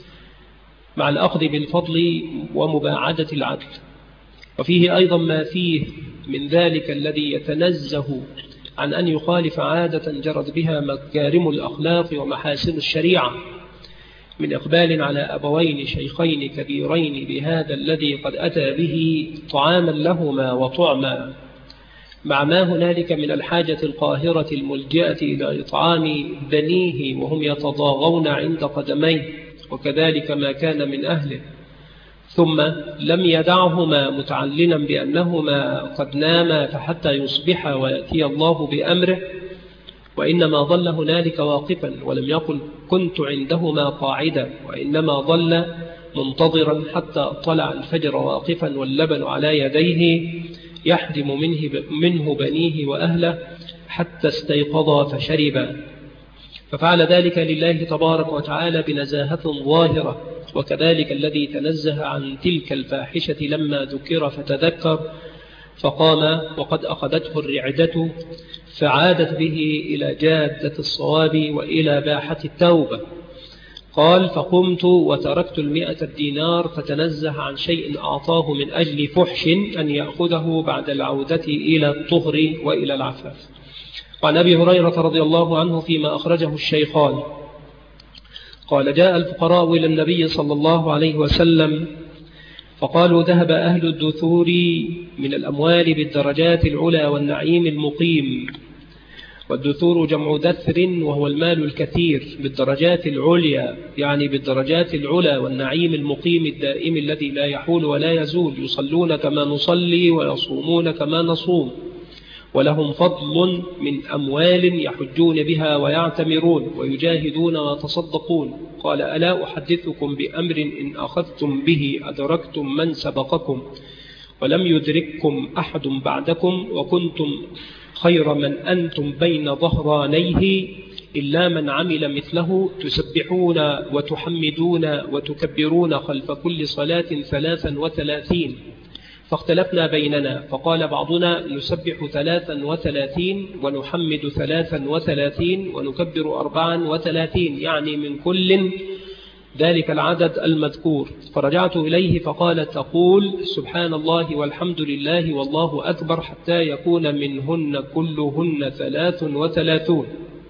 Speaker 1: مع الأخذ بالفضل ومباعدة العدل. وفيه أيضا ما فيه من ذلك الذي يتنزه عن أن يخالف عادة جرت بها مكارم الأخلاق ومحاسن الشريعة، من إقبال على أبوين شيخين كبيرين بهذا الذي قد أتى به طعاما لهما وطعما، مع ما هنالك من الحاجة القاهرة الملجئة إلى إطعام بنيه وهم يتضاغون عند قدميه، وكذلك ما كان من أهله. ثم لم يدعهما متعلنا بأنهما قد ناما فحتى يصبحا ويأتي الله بأمره، وإنما ظل هنالك واقفا، ولم يقل كنت عندهما قاعدا، وإنما ظل منتظرا حتى طلع الفجر واقفا واللبن على يديه يحدم منه بنيه وأهله حتى استيقظا فشربا. ففعل ذلك لله تبارك وتعالى بنزاهة ظاهرة. وكذلك الذي تنزه عن تلك الفاحشة لما ذكر فتذكر فقام وقد أخذته الرعدة فعادت به إلى جادة الصواب وإلى باحة التوبة. قال: فقمت وتركت 100 دينار فتنزه عن شيء أعطاه من أجل فحش أن يأخذه بعد العودة إلى الطهر وإلى العفاف. وعن أبي هريرة رضي الله عنه فيما أخرجه الشيخان قال: جاء الفقراء إلى النبي صلى الله عليه وسلم فقالوا: ذهب أهل الدثور من الأموال بالدرجات العلى والنعيم المقيم. والدثور جمع دثر وهو المال الكثير، بالدرجات العليا يعني بالدرجات العلى، والنعيم المقيم الدائم الذي لا يحول ولا يزول. يصلون كما نصلي ويصومون كما نصوم، ولهم فضل من أموال يحجون بها ويعتمرون ويجاهدون ويتصدقون. قال: ألا أحدثكم بأمر إن أخذتم به أدركتم من سبقكم ولم يدرككم أحد بعدكم، وكنتم خير من أنتم بين ظهرانيه إلا من عمل مثله، تسبحون وتحمدون وتكبرون خلف كل صلاة 33. فاختلفنا بيننا، فقال بعضنا: نسبح 33 ونحمد 33 ونكبر 34، يعني من كل ذلك العدد المذكور. فرجعت إليه فقال: تقول سبحان الله والحمد لله والله أكبر حتى يكون منهن كلهن 33.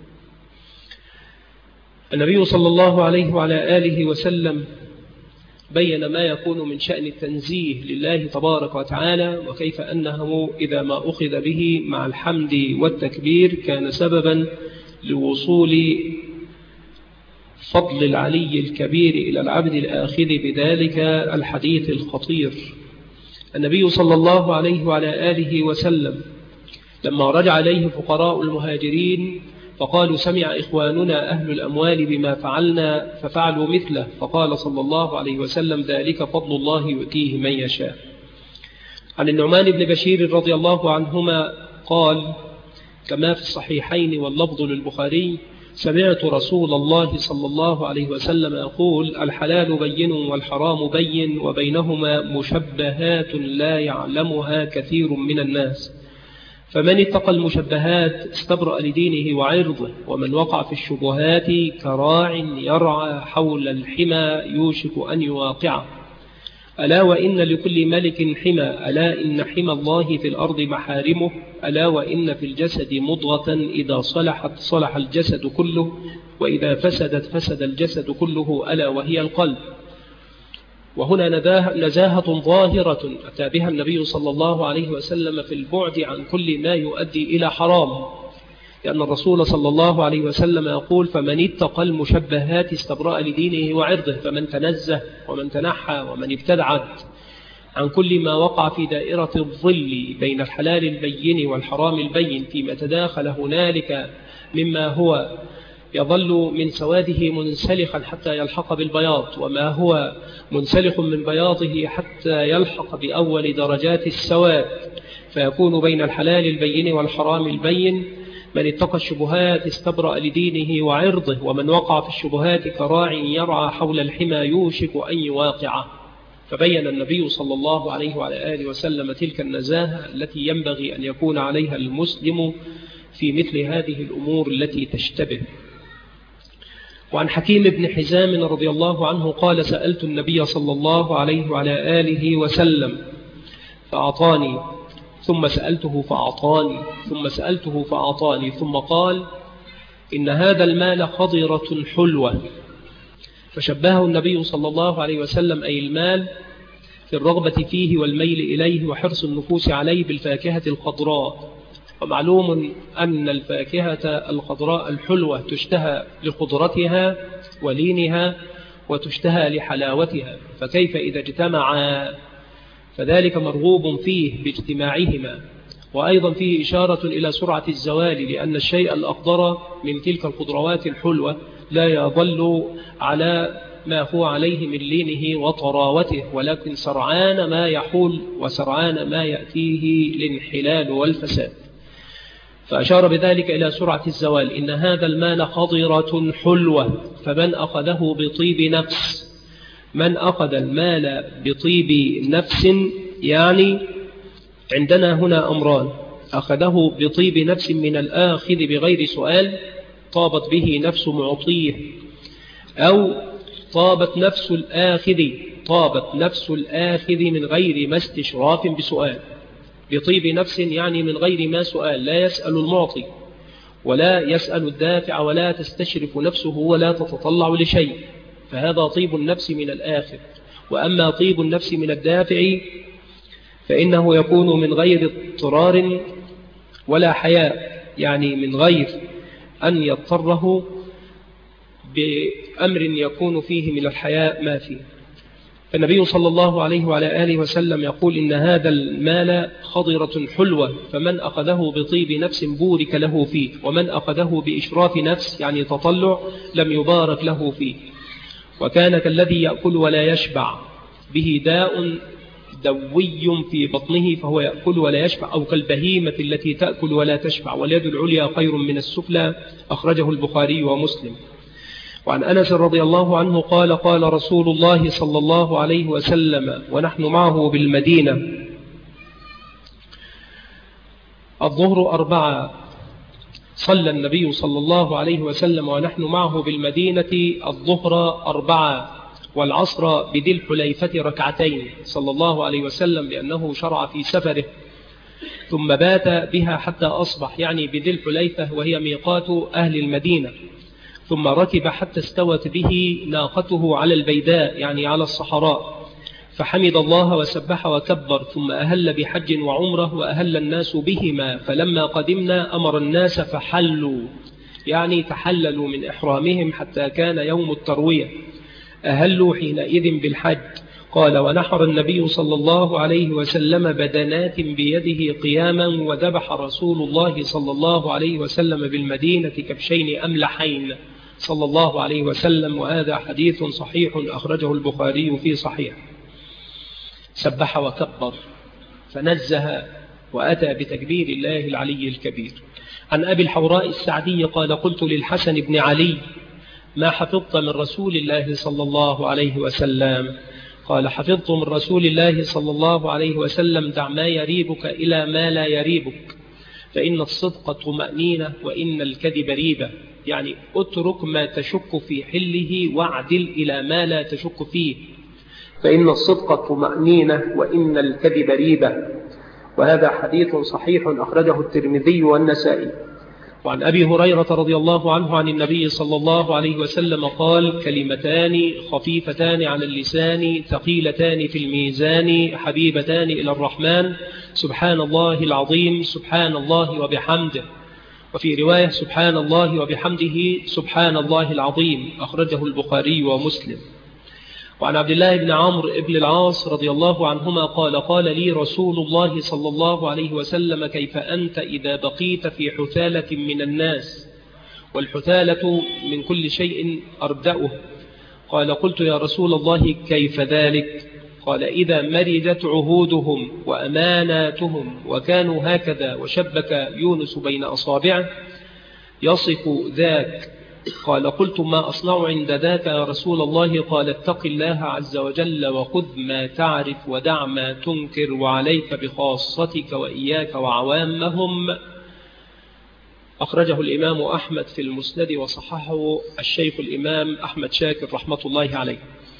Speaker 1: النبي صلى الله عليه وعلى آله وسلم بين ما يكون من شأن التنزيه لله تبارك وتعالى، وكيف أنه إذا ما أخذ به مع الحمد والتكبير كان سببا لوصول فضل العلي الكبير إلى العبد الآخذ بذلك الحديث الخطير. النبي صلى الله عليه وعلى آله وسلم لما رجع إليه فقراء المهاجرين فقالوا سمع إخواننا أهل الأموال بما فعلنا ففعلوا مثله، فقال صلى الله عليه وسلم ذلك فضل الله يؤتيه من يشاء. عن النعمان بن بشير رضي الله عنهما قال كما في الصحيحين واللفظ للبخاري سمعت رسول الله صلى الله عليه وسلم يقول الحلال بين والحرام بين وبينهما مشبهات لا يعلمها كثير من الناس، فمن اتقى المشبهات استبرأ لدينه وعرضه، ومن وقع في الشبهات كراع يرعى حول الحمى يوشك أن يواقعه. ألا وإن لكل ملك حمى، ألا إن حمى الله في الأرض محارمه، ألا وإن في الجسد مضغة إذا صلحت صلح الجسد كله، وإذا فسدت فسد الجسد كله، ألا وهي القلب. وهنا نزاهة ظاهرة أتى بها النبي صلى الله عليه وسلم في البعد عن كل ما يؤدي إلى حرام، لأن الرسول صلى الله عليه وسلم يقول فمن اتقى المشبهات استبرأ لدينه وعرضه، فمن تنزه ومن تنحى ومن ابتدعت عن كل ما وقع في دائرة الظل بين الحلال البين والحرام البين فيما تداخل هنالك مما هو يظل من سواده منسلخا حتى يلحق بالبياض، وما هو منسلخ من بياضه حتى يلحق بأول درجات السواد، فيكون بين الحلال البين والحرام البين. من اتقى الشبهات استبرأ لدينه وعرضه، ومن وقع في الشبهات كراع يرعى حول الحمى يوشك أن يواقعه. فبين النبي صلى الله عليه وعلى آله وسلم تلك النزاهة التي ينبغي أن يكون عليها المسلم في مثل هذه الأمور التي تشتبه. وعن حكيم بن حزام رضي الله عنه قال سألت النبي صلى الله عليه وعلى آله وسلم فأعطاني، ثم سألته فأعطاني، ثم سألته فأعطاني، ثم قال إن هذا المال خضرة حلوة. فشبهه النبي صلى الله عليه وسلم أي المال في الرغبة فيه والميل إليه وحرص النفوس عليه بالفاكهة الخضراء. ومعلوم أن الفاكهة الخضراء الحلوة تشتهى لخضرتها ولينها وتشتهى لحلاوتها، فكيف إذا اجتمعا؟ فذلك مرغوب فيه باجتماعهما. وأيضا فيه إشارة إلى سرعة الزوال، لأن الشيء الأخضر من تلك الخضروات الحلوة لا يظل على ما هو عليه من لينه وطراوته، ولكن سرعان ما يحول وسرعان ما يأتيه الانحلال والفساد. فأشار بذلك إلى سرعة الزوال. إن هذا المال خضرة حلوة، فمن أخذه بطيب نفس، من أخذ المال بطيب نفس، يعني عندنا هنا أمران: أخذه بطيب نفس من الآخذ بغير سؤال طابت به نفس معطيه، أو طابت نفس الآخذ من غير ما استشراف بسؤال. بطيب نفس يعني من غير ما سؤال، لا يسأل المعطي ولا يسأل الدافع ولا تستشرف نفسه ولا تتطلع لشيء، فهذا طيب النفس من الآخذ. وأما طيب النفس من الدافع فإنه يكون من غير اضطرار ولا حياء، يعني من غير أن يضطره بأمر يكون فيه من الحياء ما فيه. فالنبي صلى الله عليه وعلى آله وسلم يقول إن هذا المال خضرة حلوة، فمن أخذه بطيب نفس بورك له فيه، ومن أخذه بإشراف نفس يعني تطلع لم يبارك له فيه. وكان كالذي يأكل ولا يشبع به داء دوي في بطنه فهو يأكل ولا يشبع، أو كالبهيمة التي تأكل ولا تشبع، واليد العليا خير من السفلى. أخرجه البخاري ومسلم. وعن أنس رضي الله عنه قال قال رسول الله صلى الله عليه وسلم ونحن معه بالمدينة: الظهر 4. صلى النبي صلى الله عليه وسلم ونحن معه بالمدينة الظهر 4، والعصر بذي الحليفة 2 صلى الله عليه وسلم، لأنه شرع في سفره ثم بات بها حتى أصبح، يعني بذي الحليفة وهي ميقات أهل المدينة. ثم ركب حتى استوت به ناقته على البيداء، يعني على الصحراء، فحمد الله وسبح وكبر، ثم أهل بحج وعمره، وأهل الناس بهما. فلما قدمنا أمر الناس فحلوا، يعني تحللوا من إحرامهم حتى كان يوم التروية، أهلوا حينئذ بالحج. قال: ونحر النبي صلى الله عليه وسلم بدنات بيده قياما، وذبح رسول الله صلى الله عليه وسلم بالمدينة كبشين أملحين صلى الله عليه وسلم. وهذا حديث صحيح أخرجه البخاري في صحيح. سبح وكبر فنزه وأتى بتكبير الله العلي الكبير. عن أبي الحوراء السعدي قال: قلت للحسن بن علي: ما حفظت من رسول الله صلى الله عليه وسلم؟ قال: حفظت من رسول الله صلى الله عليه وسلم: دع ما يريبك إلى ما لا يريبك، فإن الصدق طمأنينة وإن الكذب ريبة. يعني اترك ما تشك في حله واعدل إلى ما لا تشك فيه، فإن الصدق طمأنينة وإن الكذب ريبة. وهذا حديث صحيح أخرجه الترمذي والنسائي. وعن أبي هريرة رضي الله عنه عن النبي صلى الله عليه وسلم قال: كلمتان خفيفتان على اللسان ثقيلتان في الميزان حبيبتان إلى الرحمن، سبحان الله العظيم سبحان الله وبحمده. وفي رواية: سبحان الله وبحمده سبحان الله العظيم، أخرجه البخاري ومسلم. وعن عبد الله بن عمرو بن العاص رضي الله عنهما قال: قال لي رسول الله صلى الله عليه وسلم: كيف أنت إذا بقيت في حثالة من الناس؟ والحثالة من كل شيء أردأه. قال: قلت يا رسول الله كيف ذلك؟ قال: إذا مرجت عهودهم وأماناتهم وكانوا هكذا وشبك يونس بين أصابعه يصف ذاك. قال: قلت: ما أصنع عند ذاك يا رسول الله؟ قال: اتق الله عز وجل وخذ ما تعرف ودع ما تنكر، وعليك بخاصتك وإياك وعوامهم. أخرجه الإمام أحمد في المسند وصححه الشيخ الإمام أحمد شاكر رحمة الله عليه.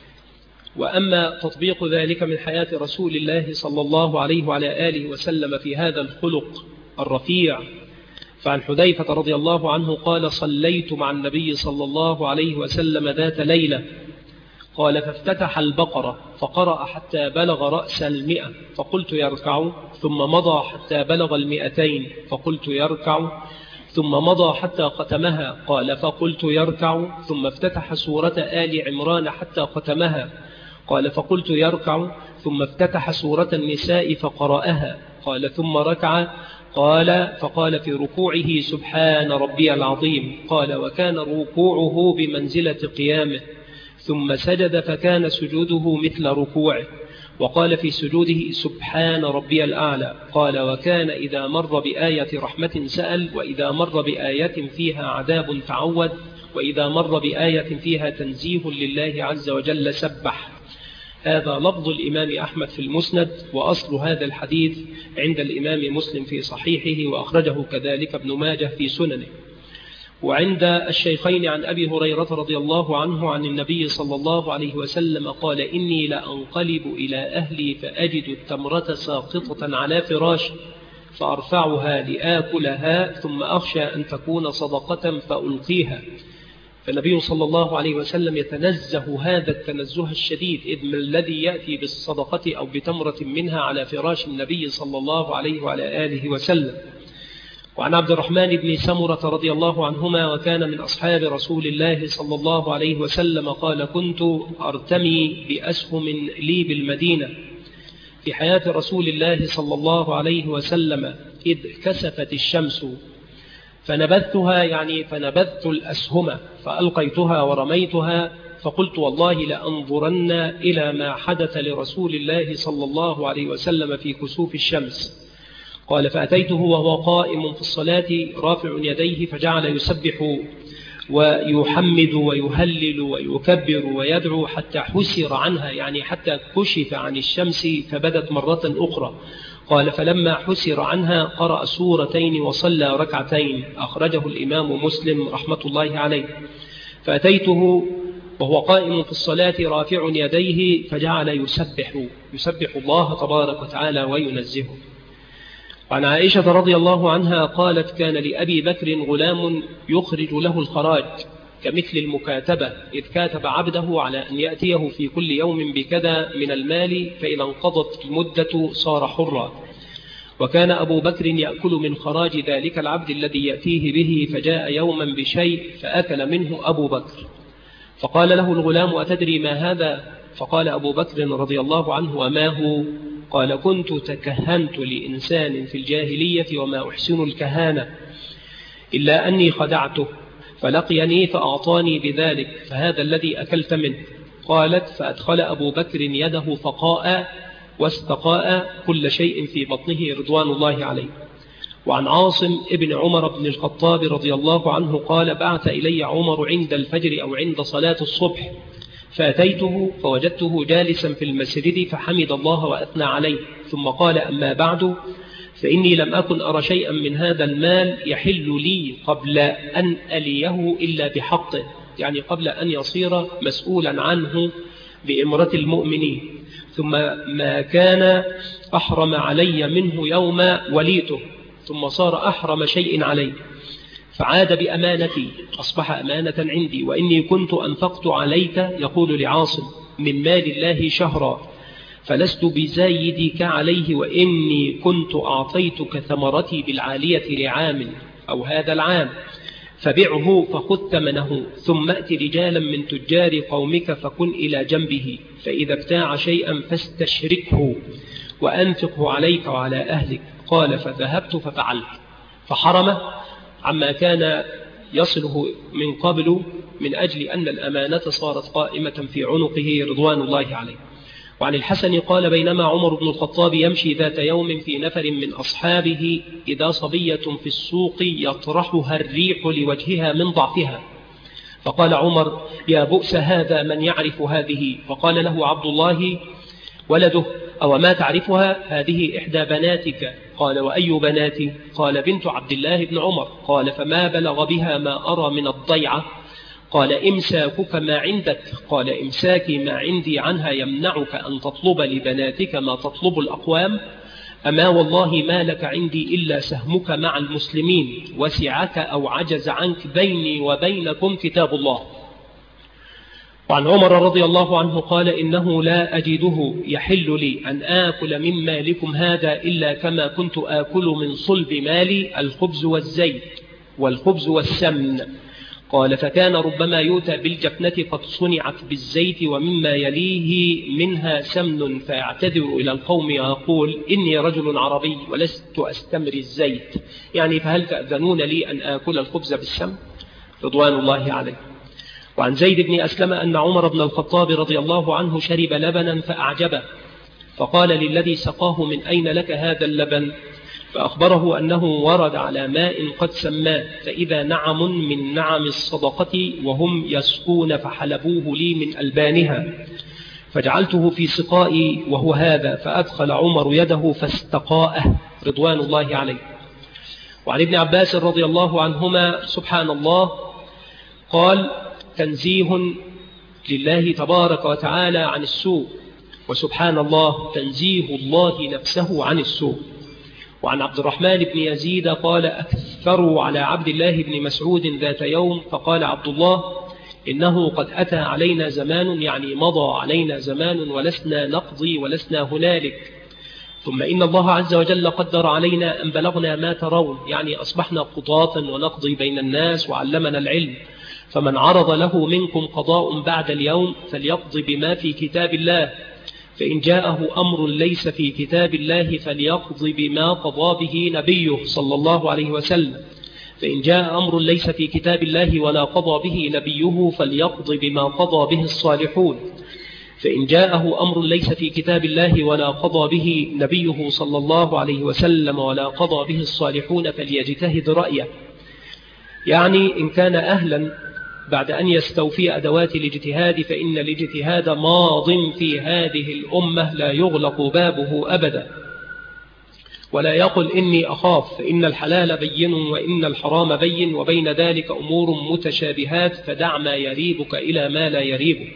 Speaker 1: وأما تطبيق ذلك من حياة رسول الله صلى الله عليه وعلى آله وسلم في هذا الخلق الرفيع، فعن حذيفة رضي الله عنه قال: صليت مع النبي صلى الله عليه وسلم ذات ليلة، قال: فافتتح البقرة فقرأ حتى بلغ رأس 100 فقلت يركع، ثم مضى حتى بلغ 200 فقلت يركع، ثم مضى حتى ختمها، قال: فقلت يركع، ثم افتتح سورة آل عمران حتى ختمها، قال: فقلت يركع، ثم افتتح سورة النساء فقرأها، قال: ثم ركع، فقال في ركوعه: سبحان ربي العظيم، قال: وكان ركوعه بمنزلة قيامه، ثم سجد فكان سجوده مثل ركوعه، وقال في سجوده: سبحان ربي الأعلى، قال: وكان إذا مر بآية رحمة سأل، وإذا مر بآية فيها عذاب تعوذ، وإذا مر بآية فيها تنزيه لله عز وجل سبح. هذا لفظ الإمام أحمد في المسند، وأصل هذا الحديث عند الإمام مسلم في صحيحه، وأخرجه كذلك ابن ماجه في سننه. وعند الشيخين عن أبي هريرة رضي الله عنه عن النبي صلى الله عليه وسلم قال: إني لأنقلب إلى أهلي فأجد التمرة ساقطة على فراشي فأرفعها لآكلها، ثم أخشى أن تكون صدقة فألقيها. فالنبي صلى الله عليه وسلم يتنزه هذا التنزه الشديد، إذ من الذي يأتي بالصدقة أو بتمرة منها على فراش النبي صلى الله عليه وعلى آله وسلم. وعن عبد الرحمن بن سمرة رضي الله عنهما وكان من أصحاب رسول الله صلى الله عليه وسلم قال: كنت أرتمي بأسهم لي بالمدينة في حياة رسول الله صلى الله عليه وسلم، إذ كسفت الشمس فنبذتها، يعني فنبذت الأسهم فألقيتها ورميتها، فقلت: والله لأنظرن إلى ما حدث لرسول الله صلى الله عليه وسلم في كسوف الشمس. قال: فأتيته وهو قائم في الصلاة رافع يديه، فجعل يسبح ويحمد ويهلل ويكبر ويدعو حتى حسر عنها، يعني حتى كشف عن الشمس فبدت مرة أخرى. قال: فلما حسر عنها قرأ سورتين وصلى ركعتين، أخرجه الإمام مسلم رحمة الله عليه. فأتيته وهو قائم في الصلاة رافع يديه، فجعل يسبح الله تبارك وتعالى وينزهه. وعن عائشة رضي الله عنها قالت: كان لأبي بكر غلام يخرج له الخراج كمثل المكاتبة، إذ كاتب عبده على أن يأتيه في كل يوم بكذا من المال، فإذا انقضت المدة صار حرا. وكان أبو بكر يأكل من خراج ذلك العبد الذي يأتيه به، فجاء يوما بشيء فأكل منه أبو بكر، فقال له الغلام: أتدري ما هذا؟ فقال أبو بكر رضي الله عنه: وما هو؟ قال: كنت تكهنت لإنسان في الجاهلية وما أحسن الكهانة إلا أني خدعته فلقيني فأعطاني بذلك، فهذا الذي أكلت منه. قالت: فأدخل أبو بكر يده فقاء واستقاء كل شيء في بطنه رضوان الله عليه. وعن عاصم ابن عمر بن الخطاب رضي الله عنه قال: بعث إلي عمر عند الفجر أو عند صلاة الصبح، فأتيته فوجدته جالسا في المسجد فحمد الله وأثنى عليه، ثم قال: أما بعد، فإني لم أكن أرى شيئا من هذا المال يحل لي قبل أن أليه إلا بحقه، يعني قبل أن يصير مسؤولا عنه بإمرة المؤمنين، ثم ما كان أحرم علي منه يوم وليته، ثم صار أحرم شيء علي، فعاد بأمانتي، أصبح أمانة عندي، وإني كنت أنفقت عليك، يقول لعاصم، من مال الله شهرا، فلست بزايدك عليه، وإني كنت أعطيتك ثمرتي بالعالية لعام أو هذا العام، فبعه فخذ ثمنه، ثم أت رجالا من تجار قومك فكن إلى جنبه، فإذا ابتاع شيئا فاستشركه وأنفقه عليك وعلى أهلك. قال: فذهبت ففعلت، فحرم عما كان يصله من قبل، من أجل أن الأمانة صارت قائمة في عنقه رضوان الله عليه. وعن الحسن قال: بينما عمر بن الخطاب يمشي ذات يوم في نفر من أصحابه، إذا صبية في السوق يطرحها الريح لوجهها من ضعفها، فقال عمر: يا بؤس هذا، من يعرف هذه؟ فقال له عبد الله ولده: أو ما تعرفها؟ هذه إحدى بناتك. قال: وأي بناتي؟ قال: بنت عبد الله بن عمر. قال: فما بلغ بها ما أرى من الضيعة؟ قال: إمساكك ما عندك. قال: إمساكي ما عندي عنها يمنعك أن تطلب لبناتك ما تطلب الأقوام؟ أما والله ما لك عندي إلا سهمك مع المسلمين، وسعك أو عجز عنك بيني وبينكم كتاب الله. وعن عمر رضي الله عنه قال: إنه لا أجده يحل لي أن آكل من مالكم هذا إلا كما كنت آكل من صلب مالي، الخبز والزيت والخبز والسمن. قال: فكان ربما يؤتى بالجفنة قد صنعت بالزيت ومما يليه منها سمن، فيعتذر إلى القوم ويقول: إني رجل عربي ولست أستمري الزيت، يعني فهل تأذنون لي أن آكل الخبز بالسمن؟ رضوان الله عليه. وعن زيد بن أسلم أن عمر بن الخطاب رضي الله عنه شرب لبنا فأعجبه، فقال للذي سقاه: من أين لك هذا اللبن؟ فأخبره أنه ورد على ماء قد سماه، فإذا نعم من نعم الصدقة وهم يسقون فحلبوه لي من ألبانها، فجعلته في سقائي وهو هذا، فأدخل عمر يده فاستقاءه رضوان الله عليه. وعن ابن عباس رضي الله عنهما سبحان الله قال: تنزيه لله تبارك وتعالى عن السوء، وسبحان الله تنزيه الله نفسه عن السوء. وعن عبد الرحمن بن يزيد قال: أكثروا على عبد الله بن مسعود ذات يوم، فقال عبد الله: إنه قد أتى علينا زمان، يعني مضى علينا زمان، ولسنا نقضي ولسنا هنالك، ثم إن الله عز وجل قدر علينا أن بلغنا ما ترون، يعني أصبحنا قضاة ونقضي بين الناس وعلمنا العلم، فمن عرض له منكم قضاء بعد اليوم فليقضي بما في كتاب الله، فإن جاءه أمر ليس في كتاب الله فليقضي بما قضى به نبيه صلى الله عليه وسلم، فإن جاء أمر ليس في كتاب الله ولا قضى به نبيه فليقضي بما قضى به الصالحون، فإن جاءه أمر ليس في كتاب الله ولا قضى به نبيه صلى الله عليه وسلم ولا قضى به الصالحون فليجتهد رأيه، يعني إن كان أهلا بعد أن يستوفي أدوات الاجتهاد، فإن الاجتهاد ماض في هذه الأمة لا يغلق بابه أبدا، ولا يقل إني أخاف، فإن الحلال بين وإن الحرام بين، وبين ذلك أمور متشابهات، فدع ما يريبك إلى ما لا يريبك.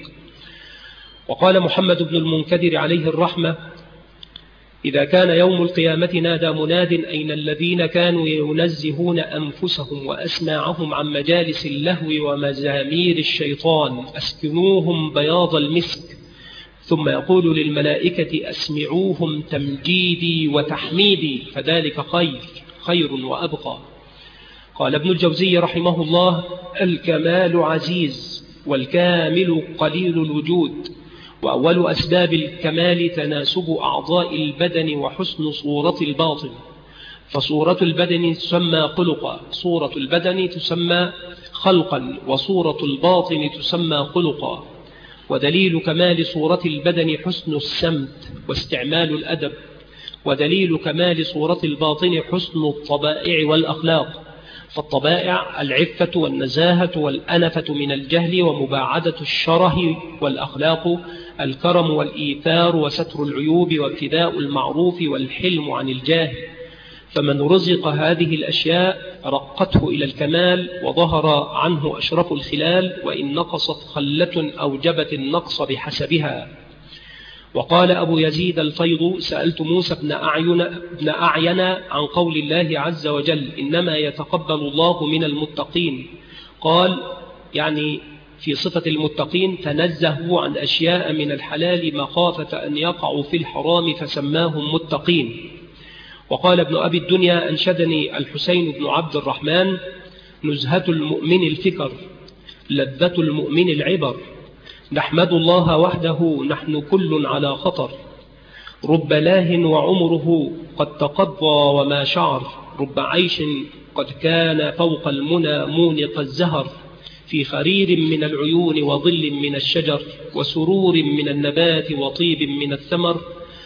Speaker 1: وقال محمد بن المنكدر عليه الرحمة: إذا كان يوم القيامة نادى مناد: أين الذين كانوا ينزهون أنفسهم وأسماعهم عن مجالس اللهو ومزامير الشيطان، أسكنوهم بياض المسك، ثم يقول للملائكة أسمعوهم تمجيدي وتحميدي فذلك خير وأبقى. قال ابن الجوزي رحمه الله: الكمال عزيز والكامل قليل الوجود، وأول أسباب الكمال تناسب أعضاء البدن وحسن صورة الباطن، فصورة البدن تسمى خلقا، صورة البدن تسمى خلقا، وصورة الباطن تسمى خلقا. ودليل كمال صورة البدن حسن السمت واستعمال الأدب، ودليل كمال صورة الباطن حسن الطبائع والأخلاق، فالطبائع العفة والنزاهة والأنفة من الجهل ومباعدة الشره، والأخلاق الكرم والإيثار وستر العيوب وابتداء المعروف والحلم عن الجاهل. فمن رزق هذه الأشياء رقته إلى الكمال وظهر عنه أشرف الخلال، وإن نقصت خلة أوجبت النقص بحسبها. وقال أبو يزيد الفيض: سألت موسى بن أعين عن قول الله عز وجل: إنما يتقبل الله من المتقين. قال يعني في صفة المتقين: تنزهوا عن أشياء من الحلال مخافة أن يقعوا في الحرام فسماهم متقين. وقال ابن أبي الدنيا: أنشدني الحسين بن عبد الرحمن: نزهة المؤمن الفكر، لذة المؤمن العبر، نحمد الله وحده نحن كل على خطر، رب لاه وعمره قد تقضى وما شعر، رب عيش قد كان فوق المنى مونق الزهر، في خرير من العيون وظل من الشجر، وسرور من النبات وطيب من الثمر،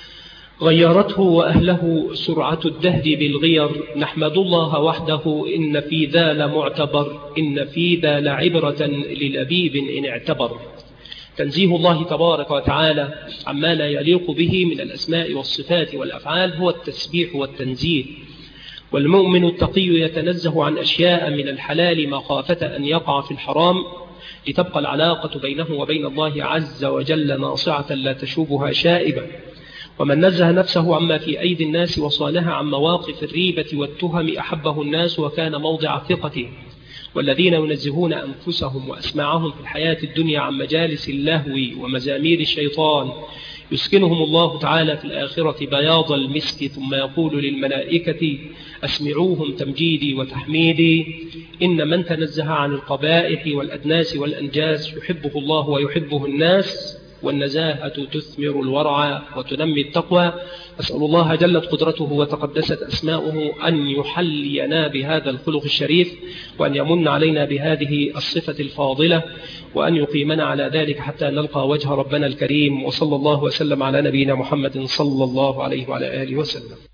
Speaker 1: غيرته وأهله سرعة الدهر بالغير، نحمد الله وحده إن في ذا لمعتبر، إن في ذا لعبرة للأبيب إن اعتبر. تنزيه الله تبارك وتعالى عما لا يليق به من الأسماء والصفات والأفعال هو التسبيح والتنزيه. والمؤمن التقي يتنزه عن أشياء من الحلال مخافة أن يقع في الحرام، لتبقى العلاقة بينه وبين الله عز وجل ناصعة لا تشوبها شائبة. ومن نزه نفسه عما في أيدي الناس وصانها عن مواقف الريبة والتهم أحبه الناس وكان موضع ثقته. والذين ينزهون أنفسهم وأسماعهم في الحياة الدنيا عن مجالس اللهو ومزامير الشيطان يسكنهم الله تعالى في الآخرة بياض المسك، ثم يقول للملائكة: أسمعوهم تمجيدي وتحميدي. إن من تنزه عن القبائح والأدناس والأنجاس يحبه الله ويحبه الناس، والنزاهة تثمر الورع وتنمي التقوى. أسأل الله جلت قدرته وتقدست أسماؤه أن يحلينا بهذا الخلق الشريف، وأن يمن علينا بهذه الصفة الفاضلة، وأن يقيمنا على ذلك حتى نلقى وجه ربنا الكريم. وصلى الله وسلم على نبينا محمد صلى الله عليه وعلى آله وسلم.